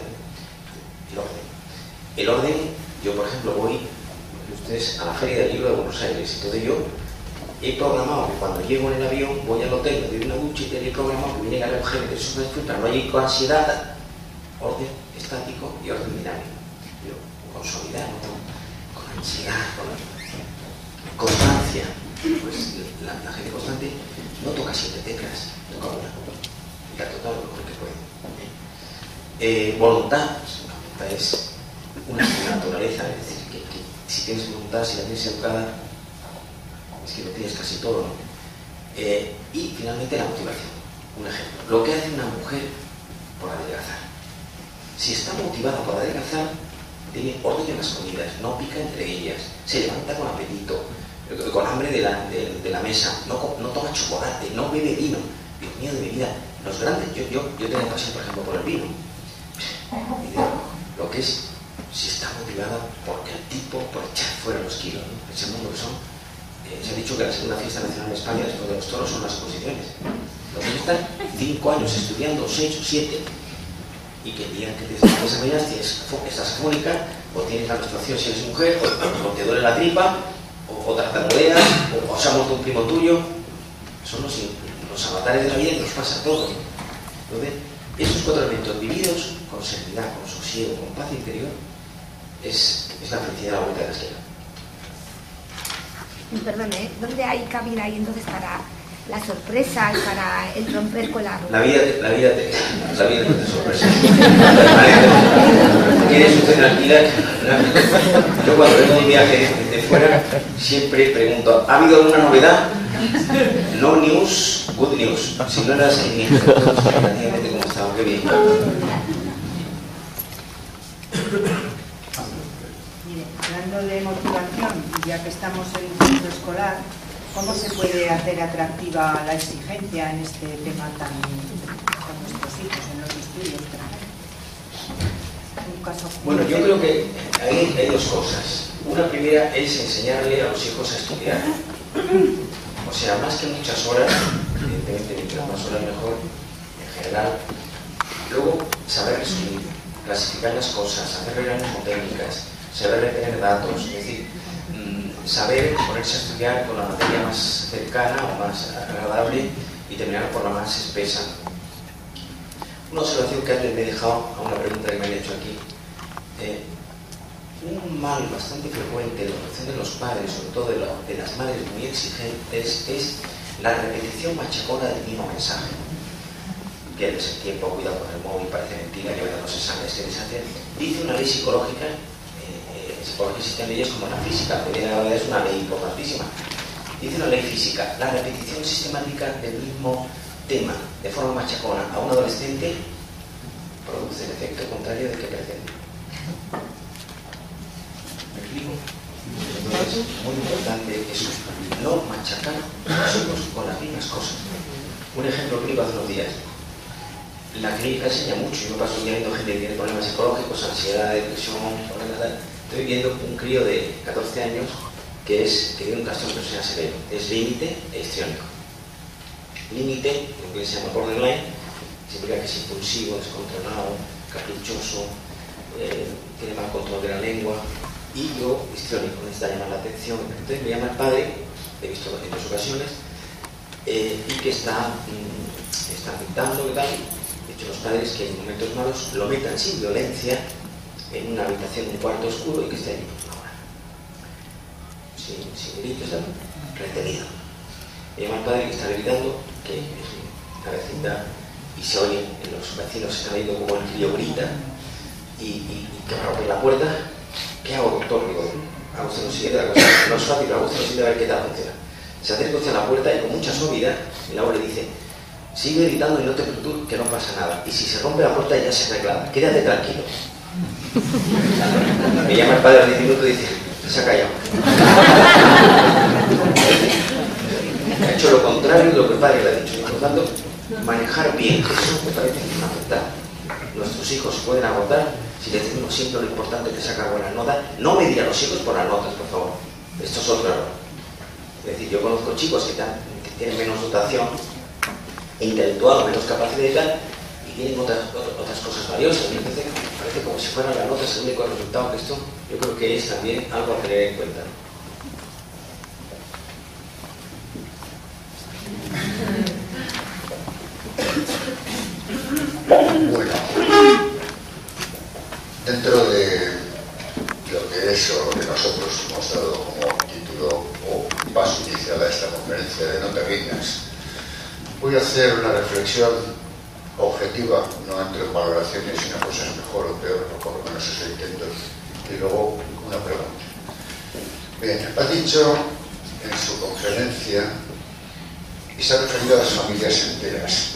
El orden, yo por ejemplo voy ustedes a la Feria del Libro de Buenos Aires, entonces yo he programado que cuando llego en el avión voy al hotel, me doy una ducha y he programado que viene a recoger de sus para no ir con ansiedad, orden estático y orden dinámico. Yo con suavidad, no con ansiedad, con constancia. Pues la gente constante no toca 7 teclas, toca una. Y la toca lo mejor que puede. Voluntad es una naturaleza, es decir, que si tienes voluntad, si la tienes educada, es que lo tienes casi todo, ¿no? Y finalmente la motivación. Un ejemplo, lo que hace una mujer por adelgazar. Si está motivada por adelgazar, tiene orden en las comidas, no pica entre ellas, se levanta con apetito, con hambre de la mesa, no toma chocolate, no bebe vino. Dios mío de mi vida, los grandes, yo tengo pasión por ejemplo por el vino. Y digo, lo que es, si está motivada porque el tipo por echar fuera los kilos, ¿no? Pensemos lo que son. Se ha dicho que la segunda fiesta nacional de España después de los toros son las exposiciones. Los que están 5 años estudiando, 6 o 7, y que el día que te examinas estás afónica, o tienes la menstruación si eres mujer, o te duele la tripa, o tartamudeas, o se ha muerto un primo tuyo. Son los avatares de la vida que nos pasa a todos. Entonces, esos 4 elementos vividos con serenidad, con sosiego, con paz interior, es la felicidad a la vuelta de la esquina. Perdone, ¿dónde hay cabida ahí entonces para las sorpresas, para el romper con la rutina? La vida te sorpresa. ¿Quieres usted tranquila? Yo cuando vengo de un viaje de fuera siempre pregunto, ¿ha habido alguna novedad? No news, good news. Si no eras que ni relativamente como estaba, qué bien. Hablando de motivación, ya que estamos en un centro escolar, ¿cómo se puede hacer atractiva la exigencia en este tema tan con nuestros hijos en los estudios? Bueno, yo creo que hay 2 cosas. Una primera es enseñarle a los hijos a estudiar. O sea, más que muchas horas, evidentemente mientras más horas mejor, en general. Luego, saber resumir, clasificar las cosas, hacer reuniones técnicas, saber retener datos, es decir, saber ponerse a estudiar con la materia más cercana o más agradable y terminar por la más espesa. Una observación que antes me he dejado a una pregunta que me han hecho aquí. Un mal bastante frecuente en la relación de los padres, sobre todo de las madres muy exigentes, es la repetición machacona del mismo mensaje. Pierdes el tiempo, cuidado con el móvil, parece mentira, que no se sabe, es que deshacer. Dice una ley psicológica, psicología existen leyes como la física, que es una ley importantísima. Dice una ley física, la repetición sistemática del mismo tema de forma machacona a un adolescente produce el efecto contrario del que pretende. ¿Me explico? Entonces, muy importante eso, no machacar a los hijos con las mismas cosas. Un ejemplo clínico hace unos días. La clínica enseña mucho, yo me paso viendo gente que tiene problemas psicológicos, ansiedad, depresión, problemas tal. Estoy viendo un crío de 14 años que tiene un trastorno de personalidad severo, es límite e histriónico. Límite, lo que se llama borderline, significa que es impulsivo, descontrolado, caprichoso, tiene mal control de la lengua, y luego histriónico, necesita llamar la atención. Entonces me llama el padre, he visto en 2 ocasiones, y que está pintando y tal. De hecho, los padres que en momentos malos lo metan sin violencia en una habitación, en un cuarto oscuro y que esté ahí una hora. Sin gritos, retenido. Me llama el padre que está gritando, que es una vecindad, y se oye, los vecinos están viendo como el crío grita y que va a romper la puerta. ¿Qué hago, doctor? Digo, hago usted lo siguiente, la cosa no es fácil, hago usted lo siguiente a ver qué tal funciona. Se acerca usted a la puerta y con mucha suavidad el abuelo le dice, sigue gritando y no te preocupes que no pasa nada. Y si se rompe la puerta ya se arregla, quédate tranquilo. Me llama el padre al 10 minutos y dice, se ha callado. Ha hecho lo contrario de lo que el padre le ha dicho. Por lo tanto, manejar bien, eso me parece fundamental. Nuestros hijos pueden agotar si les decimos siempre lo importante que sacar buenas notas. No medir a los hijos por las notas, por favor. Esto es otro error. Es decir, yo conozco chicos que tienen menos dotación intelectual o menos capacidad y tal, y tienen otras cosas valiosas. Y entonces parece como si fueran las notas el único resultado, que esto yo creo que es también algo a tener en cuenta. Bueno, dentro de lo que es o lo que nosotros hemos dado como título o paso inicial a esta conferencia de No te rindas, voy a hacer una reflexión objetiva, no entro en valoraciones si una cosa es mejor o peor, o por lo menos eso intento, y luego una pregunta. Bien, ha dicho en su conferencia y se ha referido a las familias enteras.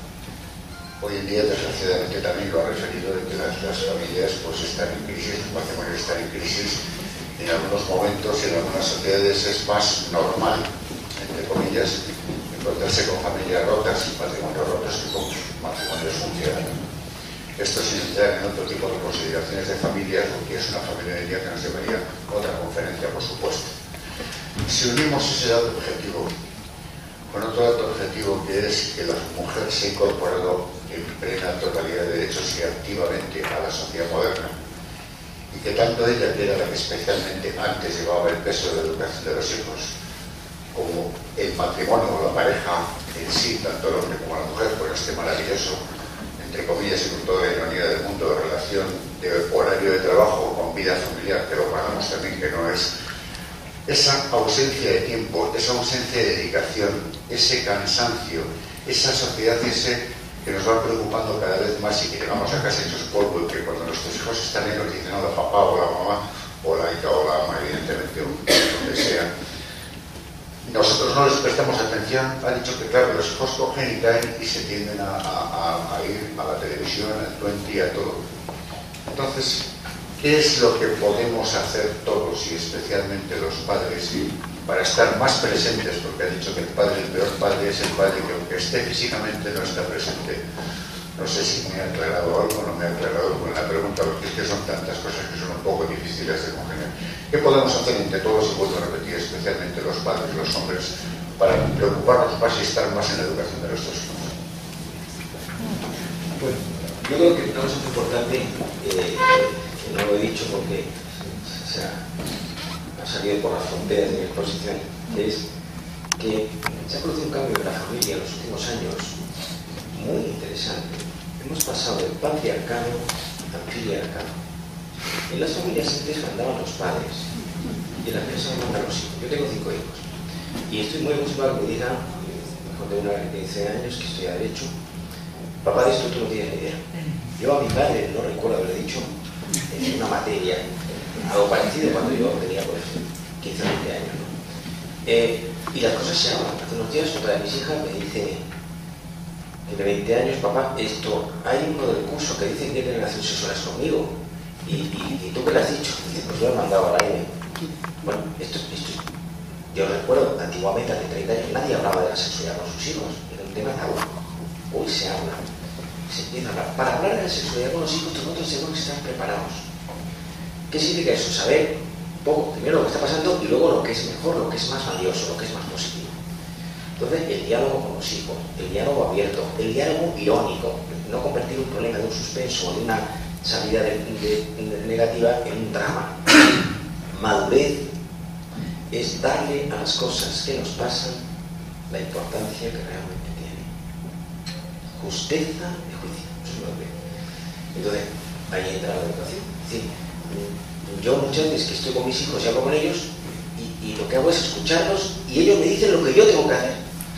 Hoy en día, desgraciadamente, también lo ha referido de que las familias pues, están en crisis, los matrimonios están en crisis. En algunos momentos y en algunas sociedades es más normal, entre comillas, encontrarse con familias rotas y matrimonios rotos que con matrimonios funcionando. Esto significa que en otro tipo de consideraciones de familias, lo que es una familia en el día que nos llevaría otra conferencia, por supuesto. Si unimos ese dato objetivo con otro dato objetivo, que es que la mujer se ha incorporado en plena totalidad de derechos y activamente a la sociedad moderna, y que tanto ella, que era la que especialmente antes llevaba el peso de la educación de los hijos, como el matrimonio o la pareja en sí, tanto el hombre como la mujer, por este maravilloso, entre comillas y con toda la ironía del mundo, de relación de horario de trabajo con vida familiar, que lo pagamos también, que no es esa ausencia de tiempo, esa ausencia de dedicación, ese cansancio, esa sociedad que nos va preocupando cada vez más y que llegamos a casa hechos polvo, y que cuando nuestros hijos están ahí nos dicen, no, la papá o la mamá o la hija o la ama, evidentemente, o donde sea, nosotros no les prestamos atención. Ha dicho que, claro, los hijos cogen y caen y se tienden a ir a la televisión, al 20 y a todo. Entonces, ¿qué es lo que podemos hacer todos y especialmente los padres para estar más presentes? Porque ha dicho que el peor padre es el padre que aunque esté físicamente no está presente. No sé si me ha aclarado algo o no me ha aclarado con la pregunta, porque es que son tantas cosas que son un poco difíciles de congeniar. ¿Qué podemos hacer entre todos, y vuelvo a repetir, especialmente los padres, los hombres, para preocuparnos más y estar más en la educación de nuestros hijos? Bueno, yo creo que una cosa muy importante, no lo he dicho porque ha salido por las fronteras de mi exposición, que es que se ha producido un cambio en la familia en los últimos años muy interesante. Hemos pasado del patriarcado al filiarcado. En las familias antes mandaban los padres y en las personas mandan los hijos. Yo tengo 5 hijos y estoy muy emocionado que me digan, mejor de una de 15 años que estudia Derecho, papá, de esto tú no tienes ni idea. Yo a mi padre no recuerdo haberle dicho en una materia algo parecido cuando yo tenía pues 15 o 20 años, ¿no? Y las cosas se hablan. Hace unos días otra de mis hijas me dice, de 20 años, papá, hay uno del curso que dice que tiene relaciones sexuales conmigo y tú qué le has dicho. Dice, pues lo he mandado al aire. Bueno, esto yo recuerdo antiguamente, hace 30 años, nadie hablaba de la sexualidad con sus hijos, era un tema tabú. Hoy se habla, se empieza a hablar. Para hablar de la sexualidad con los hijos, nosotros tenemos que estar preparados. ¿Qué significa eso? Saber un poco, primero lo que está pasando y luego lo que es mejor, lo que es más valioso, lo que es más positivo. Entonces, el diálogo con los hijos, el diálogo abierto, el diálogo irónico, no convertir un problema de un suspenso o de una salida negativa en un drama. Madurez es darle a las cosas que nos pasan la importancia que realmente tienen. Justeza de juicio, eso es madurez. Entonces, ahí entra la educación. Sí. Yo muchas veces que estoy con mis hijos y hablo con ellos y lo que hago es escucharlos y ellos me dicen lo que yo tengo que hacer.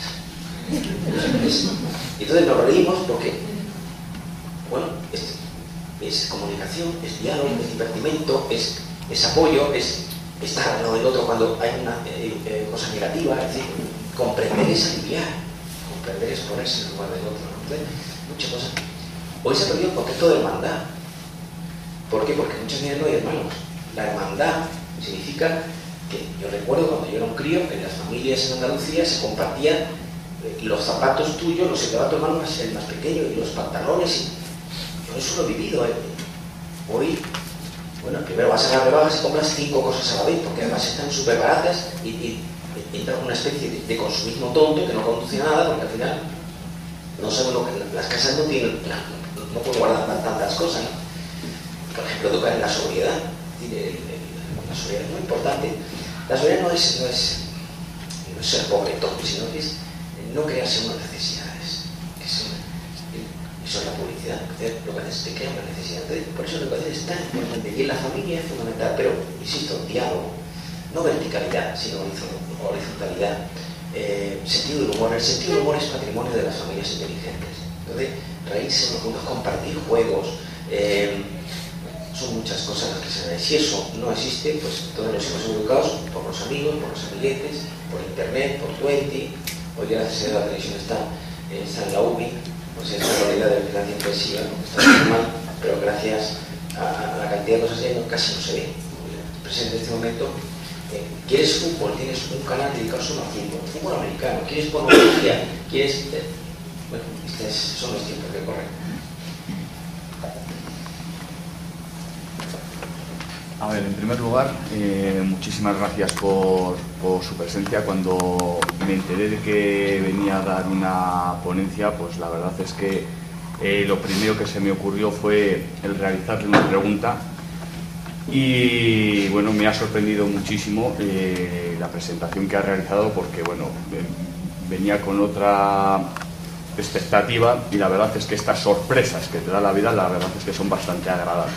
Entonces nos reímos porque, bueno, es comunicación, es diálogo, es divertimento, es apoyo, es estar al lado del otro cuando hay una cosa negativa, es decir, comprender es aliviar, comprender es ponerse en el lugar del otro, ¿no? Muchas cosas. Hoy se ha perdido el concepto de hermandad. ¿Por qué? Porque muchas veces no hay hermanos. La hermandad significa que yo recuerdo cuando yo era un crío que en las familias en Andalucía se compartían los zapatos tuyos, los que daba tu hermano el más pequeño, y los pantalones. Y yo eso lo he vivido. Hoy, bueno, primero vas a las rebajas y compras 5 cosas a la vez, porque además están súper baratas y entra una especie de consumismo tonto que no conduce a nada, porque al final No sabemos lo que las casas no tienen, no pueden guardar tantas cosas, ¿no? Por ejemplo, educar en la sobriedad. La sobriedad es muy importante. La sobriedad no es ser pobretón, sino que es no crearse unas necesidades. Eso es la publicidad. Lo que haces es te crea una necesidad. Entonces, por eso la educación es tan importante. Y en la familia es fundamental, pero, insisto, diálogo. No verticalidad, sino horizontalidad. Sentido del humor. El sentido del humor es patrimonio de las familias inteligentes. Entonces, reírse unos con otros, compartir juegos, son muchas cosas las que se ven. Si eso no existe, pues todos los hijos son educados por los amigos, por los amiguetes, por internet, por Twenty. Hoy gracias a la televisión está en la UBI, pues esta realidad de vigilancia intensiva, está muy mal, pero gracias a la cantidad de cosas que hay, casi no se ve. Presente en este momento. ¿Quieres fútbol? Tienes un canal dedicado solo a fútbol americano. ¿Quieres pornografía? ¿Quieres...? Bueno, son los tiempos que corren. A ver, en primer lugar, muchísimas gracias por su presencia. Cuando me enteré de que venía a dar una ponencia, pues la verdad es que lo primero que se me ocurrió fue el realizarle una pregunta. Y bueno, me ha sorprendido muchísimo la presentación que ha realizado, porque bueno, venía con otra expectativa y la verdad es que estas sorpresas que te da la vida, la verdad es que son bastante agradables.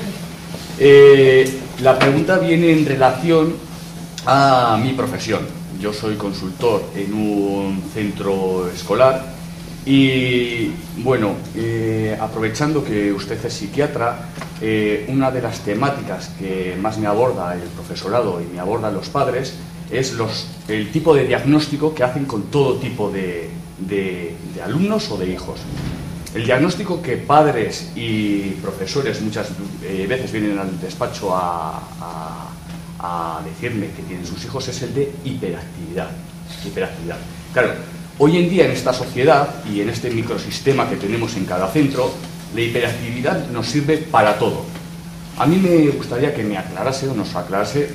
La pregunta viene en relación a mi profesión. Yo soy consultor en un centro escolar y bueno, aprovechando que usted es psiquiatra, una de las temáticas que más me aborda el profesorado y me abordan los padres es el tipo de diagnóstico que hacen con todo tipo de alumnos o de hijos. El diagnóstico que padres y profesores muchas veces vienen al despacho a decirme que tienen sus hijos es el de hiperactividad. Claro, hoy en día en esta sociedad y en este microsistema que tenemos en cada centro, la hiperactividad nos sirve para todo. A mí me gustaría que me aclarase o nos aclarase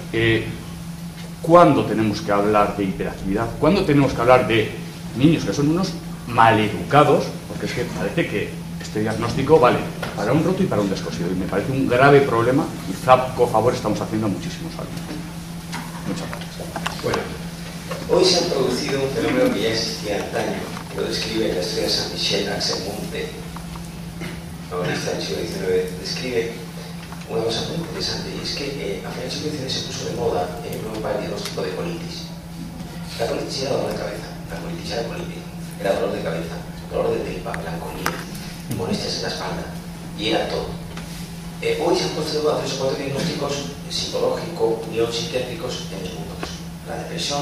cuándo tenemos que hablar de hiperactividad, cuándo tenemos que hablar de niños que son unos maleducados, porque es que parece que este diagnóstico vale para un roto y para un descosido, y me parece un grave problema y flaco favor estamos haciendo a muchísimos alumnos. Muchas gracias. Bueno, hoy se ha producido un fenómeno que ya existía antaño, que lo describe en la historia de San Michel Axel Munthe, novelista del siglo XIX, describe una cosa muy interesante, y es que a finales del siglo XIX se puso de moda en Europa el diagnóstico de colitis. La colitis era dolor de cabeza, la colitis era colitis, era dolor de cabeza, dolor de tripa, melancolía, molestias en la espalda, y era todo. Hoy se han puesto de moda 3 o 4 diagnósticos psicológicos, psiquiátricos en el mundo. La depresión,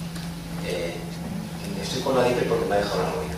estoy con la depresión porque me ha dejado la novia.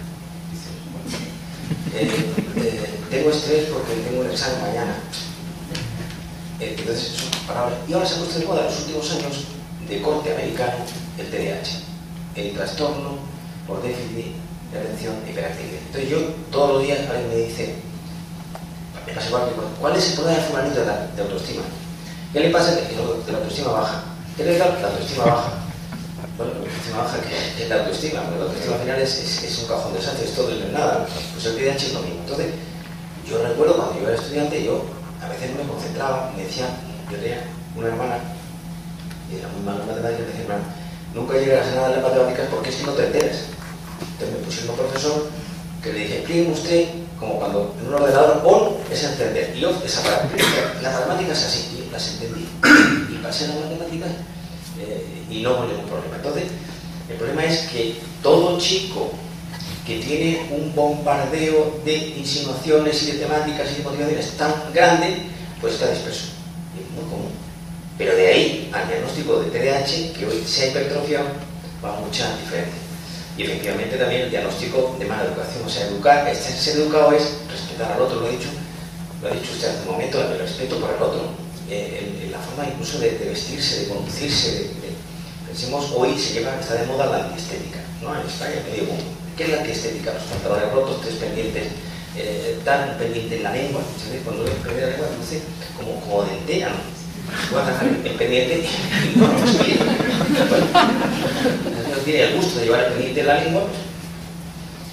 Tengo estrés porque tengo un examen mañana. Entonces son palabras. Y ahora se ha puesto de moda en los últimos años de corte americano el TDAH, el trastorno por déficit de atención e hiperactividad. Entonces yo todos los días alguien me dice, me pasa igual, ¿cuál es el problema de fulanito de autoestima? ¿Qué le pasa? Que la autoestima baja. ¿Qué le da? La autoestima baja. Bueno, la autoestima baja, que es la autoestima, porque la autoestima al final es un cajón de desastre, es todo y no es nada. Pues el TDAH es lo mismo. Entonces, yo recuerdo cuando yo era estudiante, yo a veces no me concentraba, me decía, yo tenía una hermana, y era muy mala en matemáticas, y me decía, hermano, nunca llegarás a nada en las matemáticas porque es que no te enteras. Entonces me pusieron un profesor que le dije, explíqueme usted, como cuando en un ordenador on es entender, y off es apagar. Las matemáticas así, y las entendí, y pasé a las matemáticas y no hubo ningún problema. Entonces, el problema es que todo chico que tiene un bombardeo de insinuaciones y de temáticas y de motivaciones tan grande, pues está disperso. Es muy común. Pero de ahí al diagnóstico de TDAH, que hoy se ha hipertrofiado, va mucha diferencia. Y efectivamente también el diagnóstico de mala educación. O sea, educar, ser educado es respetar al otro, lo ha dicho usted hace un momento, el respeto por el otro, la forma incluso de vestirse, de conducirse. Pensemos, hoy está de moda la antiestética, ¿no? En España, medio mundo. ¿Qué es la antiestética? Los pantalones rotos, 3 pendientes, tan pendiente en la lengua, ¿sabes? Cuando ves pendiente la lengua, luce como de entera, ¿no? Voy a dejar el pendiente y no quiere. Bueno, no tiene el gusto de llevar el pendiente en la lengua.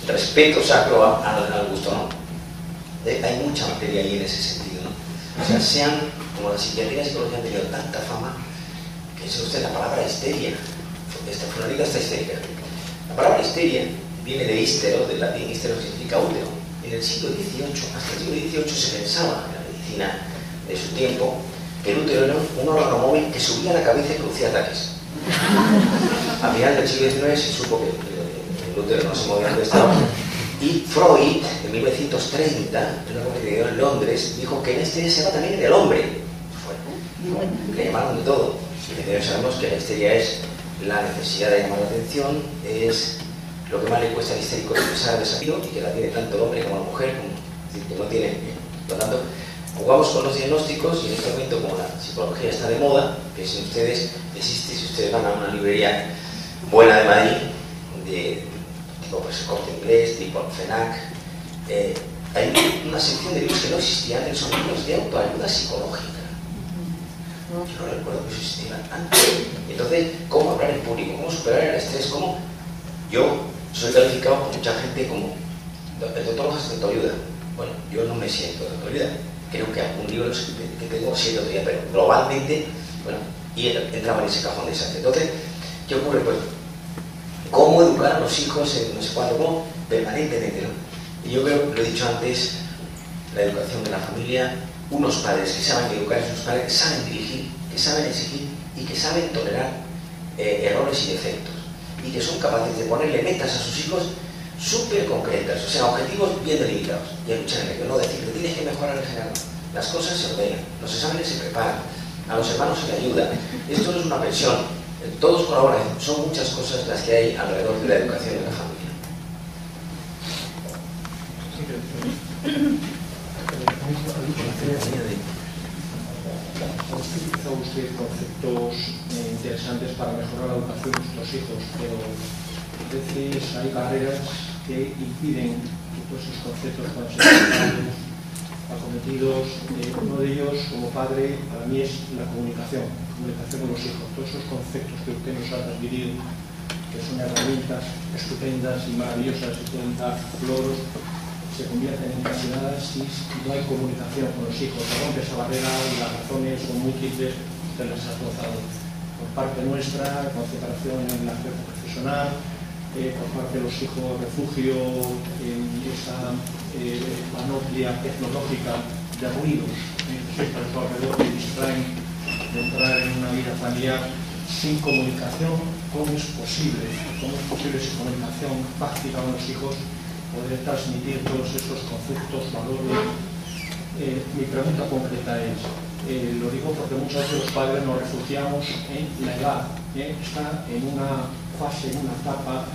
respeto sacro al gusto, ¿no? Hay mucha materia ahí en ese sentido, ¿no? O sea, como la psiquiatría y la psicología han tenido tanta fama, que es usted la palabra histeria. Esta fulanita está histérica. La palabra histeria viene de histero, del latín histero significa útero. En el siglo XVIII, hasta el siglo XVIII se pensaba en la medicina de su tiempo que el útero era un órgano móvil que subía a la cabeza y producía ataques. A final del siglo XIX se supo que el útero no se movía donde estaba. Y Freud, en 1930, en una conferencia que dio en Londres, dijo que en la histeria se va también en el hombre. Le llamaron de todo. Y sabemos que la histeria es la necesidad de llamar la atención, es lo que más le cuesta al histérico expresar desafío y que la tiene tanto el hombre como la mujer, es decir, que no tiene. Por lo tanto, jugamos con los diagnósticos y en este momento, como la psicología está de moda, piensen ustedes, existe, si ustedes van a una librería buena de Madrid, de tipo pues, Corte Inglés, tipo FENAC, hay una sección de libros que no existían, que son libros de autoayuda psicológica. Yo no recuerdo que eso existiera antes. Entonces, ¿cómo hablar en público? ¿Cómo superar el estrés? ¿Cómo? Yo soy calificado por mucha gente como el doctor Rojas de autoayuda. Bueno, yo no me siento de autoayuda. Creo que algún libro que tengo siento todavía, pero globalmente, bueno, y entraba en ese cajón de desastre. Entonces, ¿qué ocurre? Pues, ¿cómo educar a los hijos en no sé cuándo? ¿Cómo? Permanentemente, ¿no? Y yo creo, lo he dicho antes, la educación de la familia, unos padres que saben educar a sus padres, que saben dirigir, que saben exigir y que saben tolerar errores y defectos. Y que son capaces de ponerle metas a sus hijos súper concretas, o sea, objetivos bien delimitados. Y a luchar en ello, no decir que tienes que mejorar en general. Las cosas se ordenan, los exámenes se preparan, a los hermanos se le ayuda. Esto no es una pensión, todos colaboran, son muchas cosas las que hay alrededor de la educación de la familia. Utilizó usted conceptos interesantes para mejorar la educación de nuestros hijos, pero a veces hay barreras que impiden que todos esos conceptos puedan ser acometidos. Uno de ellos, como padre, para mí es la comunicación con los hijos. Todos esos conceptos que usted nos ha transmitido, que son herramientas estupendas y maravillosas y pueden dar logros, se convierten en casi nada si no hay comunicación con los hijos. Se rompe esa barrera y las razones son múltiples, usted las ha trazado. Por parte nuestra, concentración en la acción profesional, por parte de los hijos, refugio en esa panoplia tecnológica de ruidos que existen a su alrededor que distraen de entrar en una vida familiar sin comunicación. ¿Cómo es posible esa comunicación práctica con los hijos? Poder transmitir todos esos conceptos, valores. Mi pregunta concreta es, lo digo porque muchas veces los padres nos refugiamos en la edad, está en una fase, en una etapa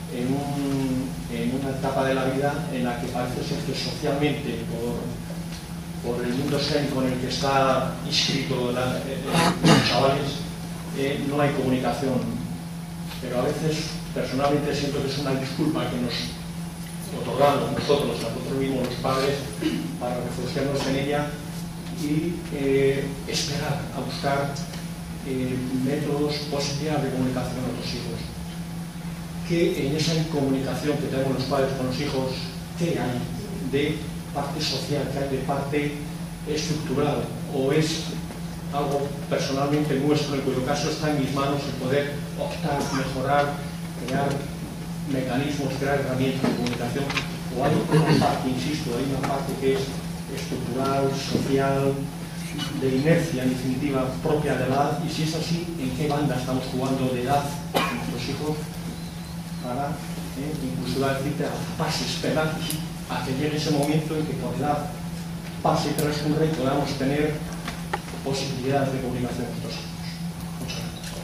de la vida en la que parece ser que socialmente, por el mundo escénico en el que está inscrito los chavales, no hay comunicación. Pero a veces, personalmente, siento que es una disculpa que nos otorgamos nosotros mismos, los padres, para refugiarnos en ella y esperar a buscar métodos positivos de comunicación a los hijos. Que en esa comunicación que tenemos los padres con los hijos, ¿qué hay de parte social, qué hay de parte estructural? ¿O es algo personalmente nuestro, en cuyo caso está en mis manos el poder optar, mejorar, crear mecanismos, crear herramientas de comunicación? O hay una parte, insisto, hay una parte que es estructural, social, de inercia, en definitiva, propia de la edad, y si es así, ¿en qué banda estamos jugando de edad con nuestros hijos para incluso decirte pase, esperar a que llegue ese momento en que por edad pase y transcurra y podamos tener posibilidades de comunicación con nuestros hijos? Muchas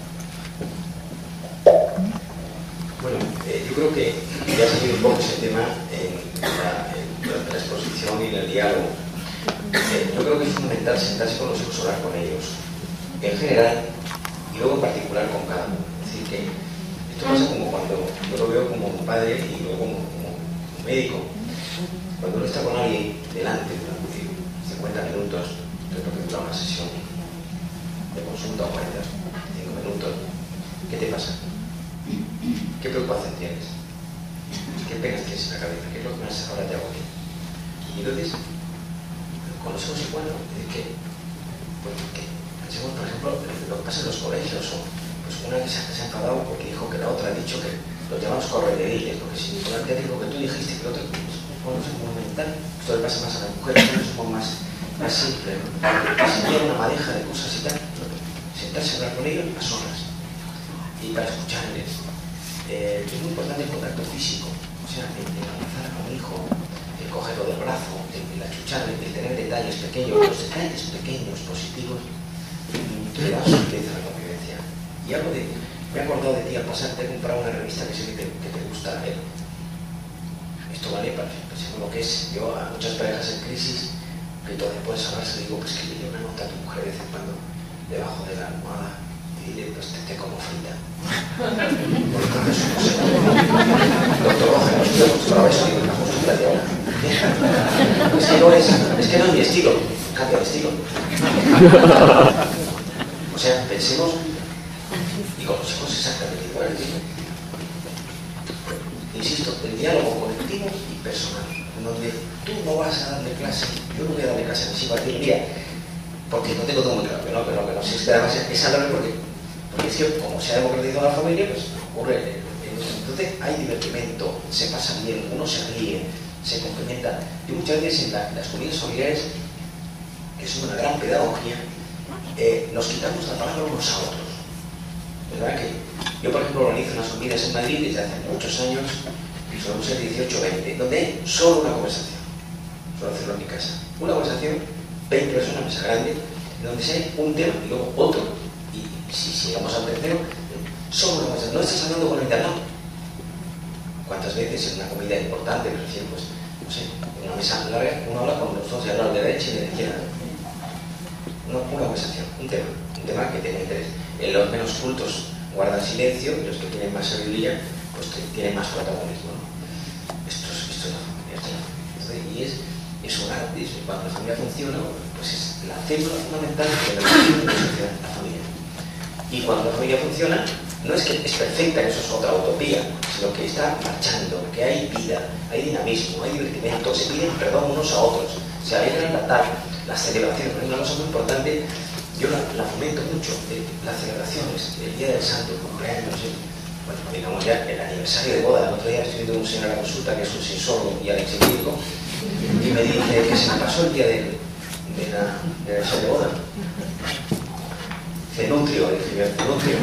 gracias. Bueno, yo creo que ya se ha un poco ese tema durante la exposición y en el diálogo. Yo creo que es fundamental sentarse con los hijos, hablar con ellos, en general, y luego en particular con cada uno. Es decir, que esto pasa como cuando yo lo veo como un padre y luego como un médico. Cuando uno está con alguien delante durante 50 minutos, de lo que dura una sesión de consulta o 45 minutos, ¿qué te pasa? ¿Qué preocupación tienes? ¿Qué penas tienes en la cabeza? ¿Qué es lo que más ahora te hago bien? Y entonces, con los hijos igual, ¿no? Pues que pensemos, por ejemplo, lo que pasa en los colegios, o pues una que se ha enfadado porque dijo que la otra ha dicho que los llamamos corrededillas, porque si Nicolás te dijo que tú dijiste que el otro, bueno, es fundamental. Esto le pasa más a las mujeres, es un poco más simple, ¿no? Si tiene una madeja de cosas y tal, ¿no? Sentarse a hablar con ellos a solas y para escucharles. Es muy importante el contacto físico, o sea, el abrazar a un hijo, el cogerlo del brazo, el achucharle, el tener detalles pequeños, los detalles pequeños, positivos, que da solidez a la convivencia. Y algo de, me he acordado de ti al pasar, te he comprado una revista que sé que te gusta leer. Esto vale para según lo que es. Yo a muchas parejas en crisis, que todavía puedes hablarse, le digo, pues escribirle una nota a tu mujer de vez en cuando debajo de la almohada y dile, pues te como frita. Porque entonces no sé. Doctor Roja, no estoy acostumbrado a eso, digo, una consulta de ahora. Es que no es mi estilo, cambia de estilo. O sea, pensemos, y con los hijos exactamente igual, insisto, el diálogo colectivo y personal, en donde tú no vas a darle clase, yo no voy a darle clase a mis hijos, mira, porque no tengo todo muy claro, que no, si es que además es hablar porque es que como se ha democratizado la familia, pues ocurre, entonces hay divertimento, se pasa bien, uno se ríe, se complementa, y muchas veces en las comunidades familiares, que es una gran pedagogía, nos quitamos la palabra unos a otros. ¿Verdad que yo, por ejemplo, organizo unas comidas en Madrid desde hace muchos años, solemos ser 18 o 20, donde hay solo una conversación, suelo hacerlo en mi casa, una conversación, 20 personas, una mesa grande, donde se hay un tema y luego otro, y si llegamos al tercero, solo una conversación, no estás hablando con el de al lado. ¿Cuántas veces en una comida importante, recién, pues, no sé, en una mesa larga, uno habla con los dos de al lado, de derecha y de izquierda? No, una conversación, un tema que tenga interés. En los menos cultos guardan silencio y los que tienen más sabiduría pues tienen más protagonismo, ¿no? Esto es la familia, y es un arte, cuando la familia funciona, pues es la célula fundamental de la sociedad, la familia. Y cuando la familia funciona, no es que es perfecta, eso es otra utopía, sino que está marchando, que hay vida, hay dinamismo, hay divertimento, se piden perdón unos a otros, se alegran las celebraciones. Es una cosa muy importante. Yo la fomento mucho, las celebraciones, el Día del Santo, el cumpleaños, bueno, digamos ya el aniversario de boda. El otro día estoy viendo un señor a la consulta que es un sinsólogo y alexipídico y me dice que se me pasó el día del aniversario de boda. Cenutrio, cenutrio.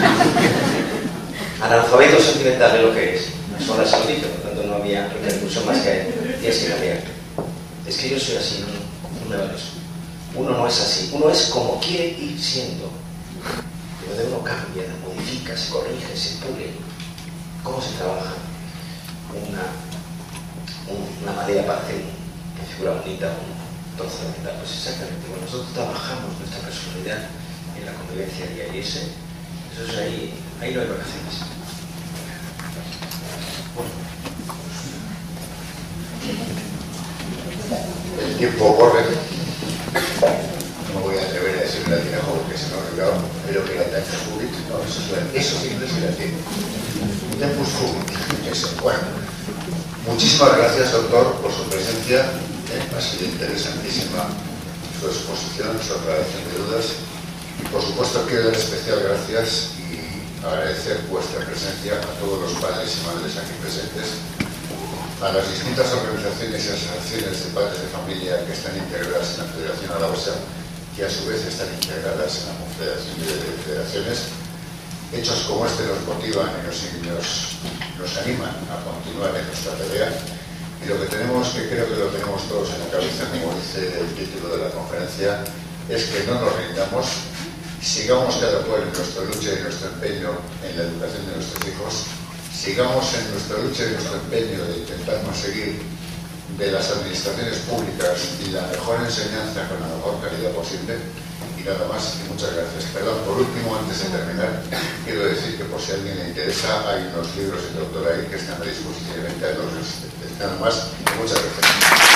Analfabeto sentimental es lo que es. Sola se lo dijo, por lo tanto no había repercusión más que días que cambiar. Es que yo soy así, no me vale eso. Uno no es así, uno es como quiere ir siendo. Pero de uno cambia, modifica, se corrige, se pule. ¿Cómo se trabaja una madera para hacer una figura bonita, un trozo de metal? Pues exactamente, bueno, nosotros trabajamos nuestra personalidad en la convivencia diaria y eso es ahí no hay vacaciones. Bueno. El tiempo corre. No voy a atrever a decir latín porque se me ha olvidado, pero que la taxa fugit, no, eso siempre es latín. Tempus fugit, eso. Bueno, muchísimas gracias, doctor, por su presencia. Ha sido interesantísima su exposición, su aclaración de dudas. Y por supuesto quiero dar especial gracias y agradecer vuestra presencia a todos los padres y madres aquí presentes, a las distintas organizaciones y asociaciones de padres de familia que están integradas en la Federación Aragosa, que a su vez están integradas en la Confederación de Federaciones. Hechos como este nos motivan y nos animan a continuar en nuestra tarea. Y lo que tenemos, que creo que lo tenemos todos en la cabeza, como dice el título de la conferencia, es que no nos rindamos, sigamos cada cual en nuestra lucha y nuestro empeño en la educación de nuestros hijos, sigamos en nuestra lucha y nuestro empeño de intentar conseguir de las administraciones públicas y la mejor enseñanza con la mejor calidad posible. Y nada más, y muchas gracias. Perdón, por último, antes de terminar, quiero decir que por si a alguien le interesa, hay unos libros del doctor ahí que están a disposición de venta de los. Nada más, y muchas gracias.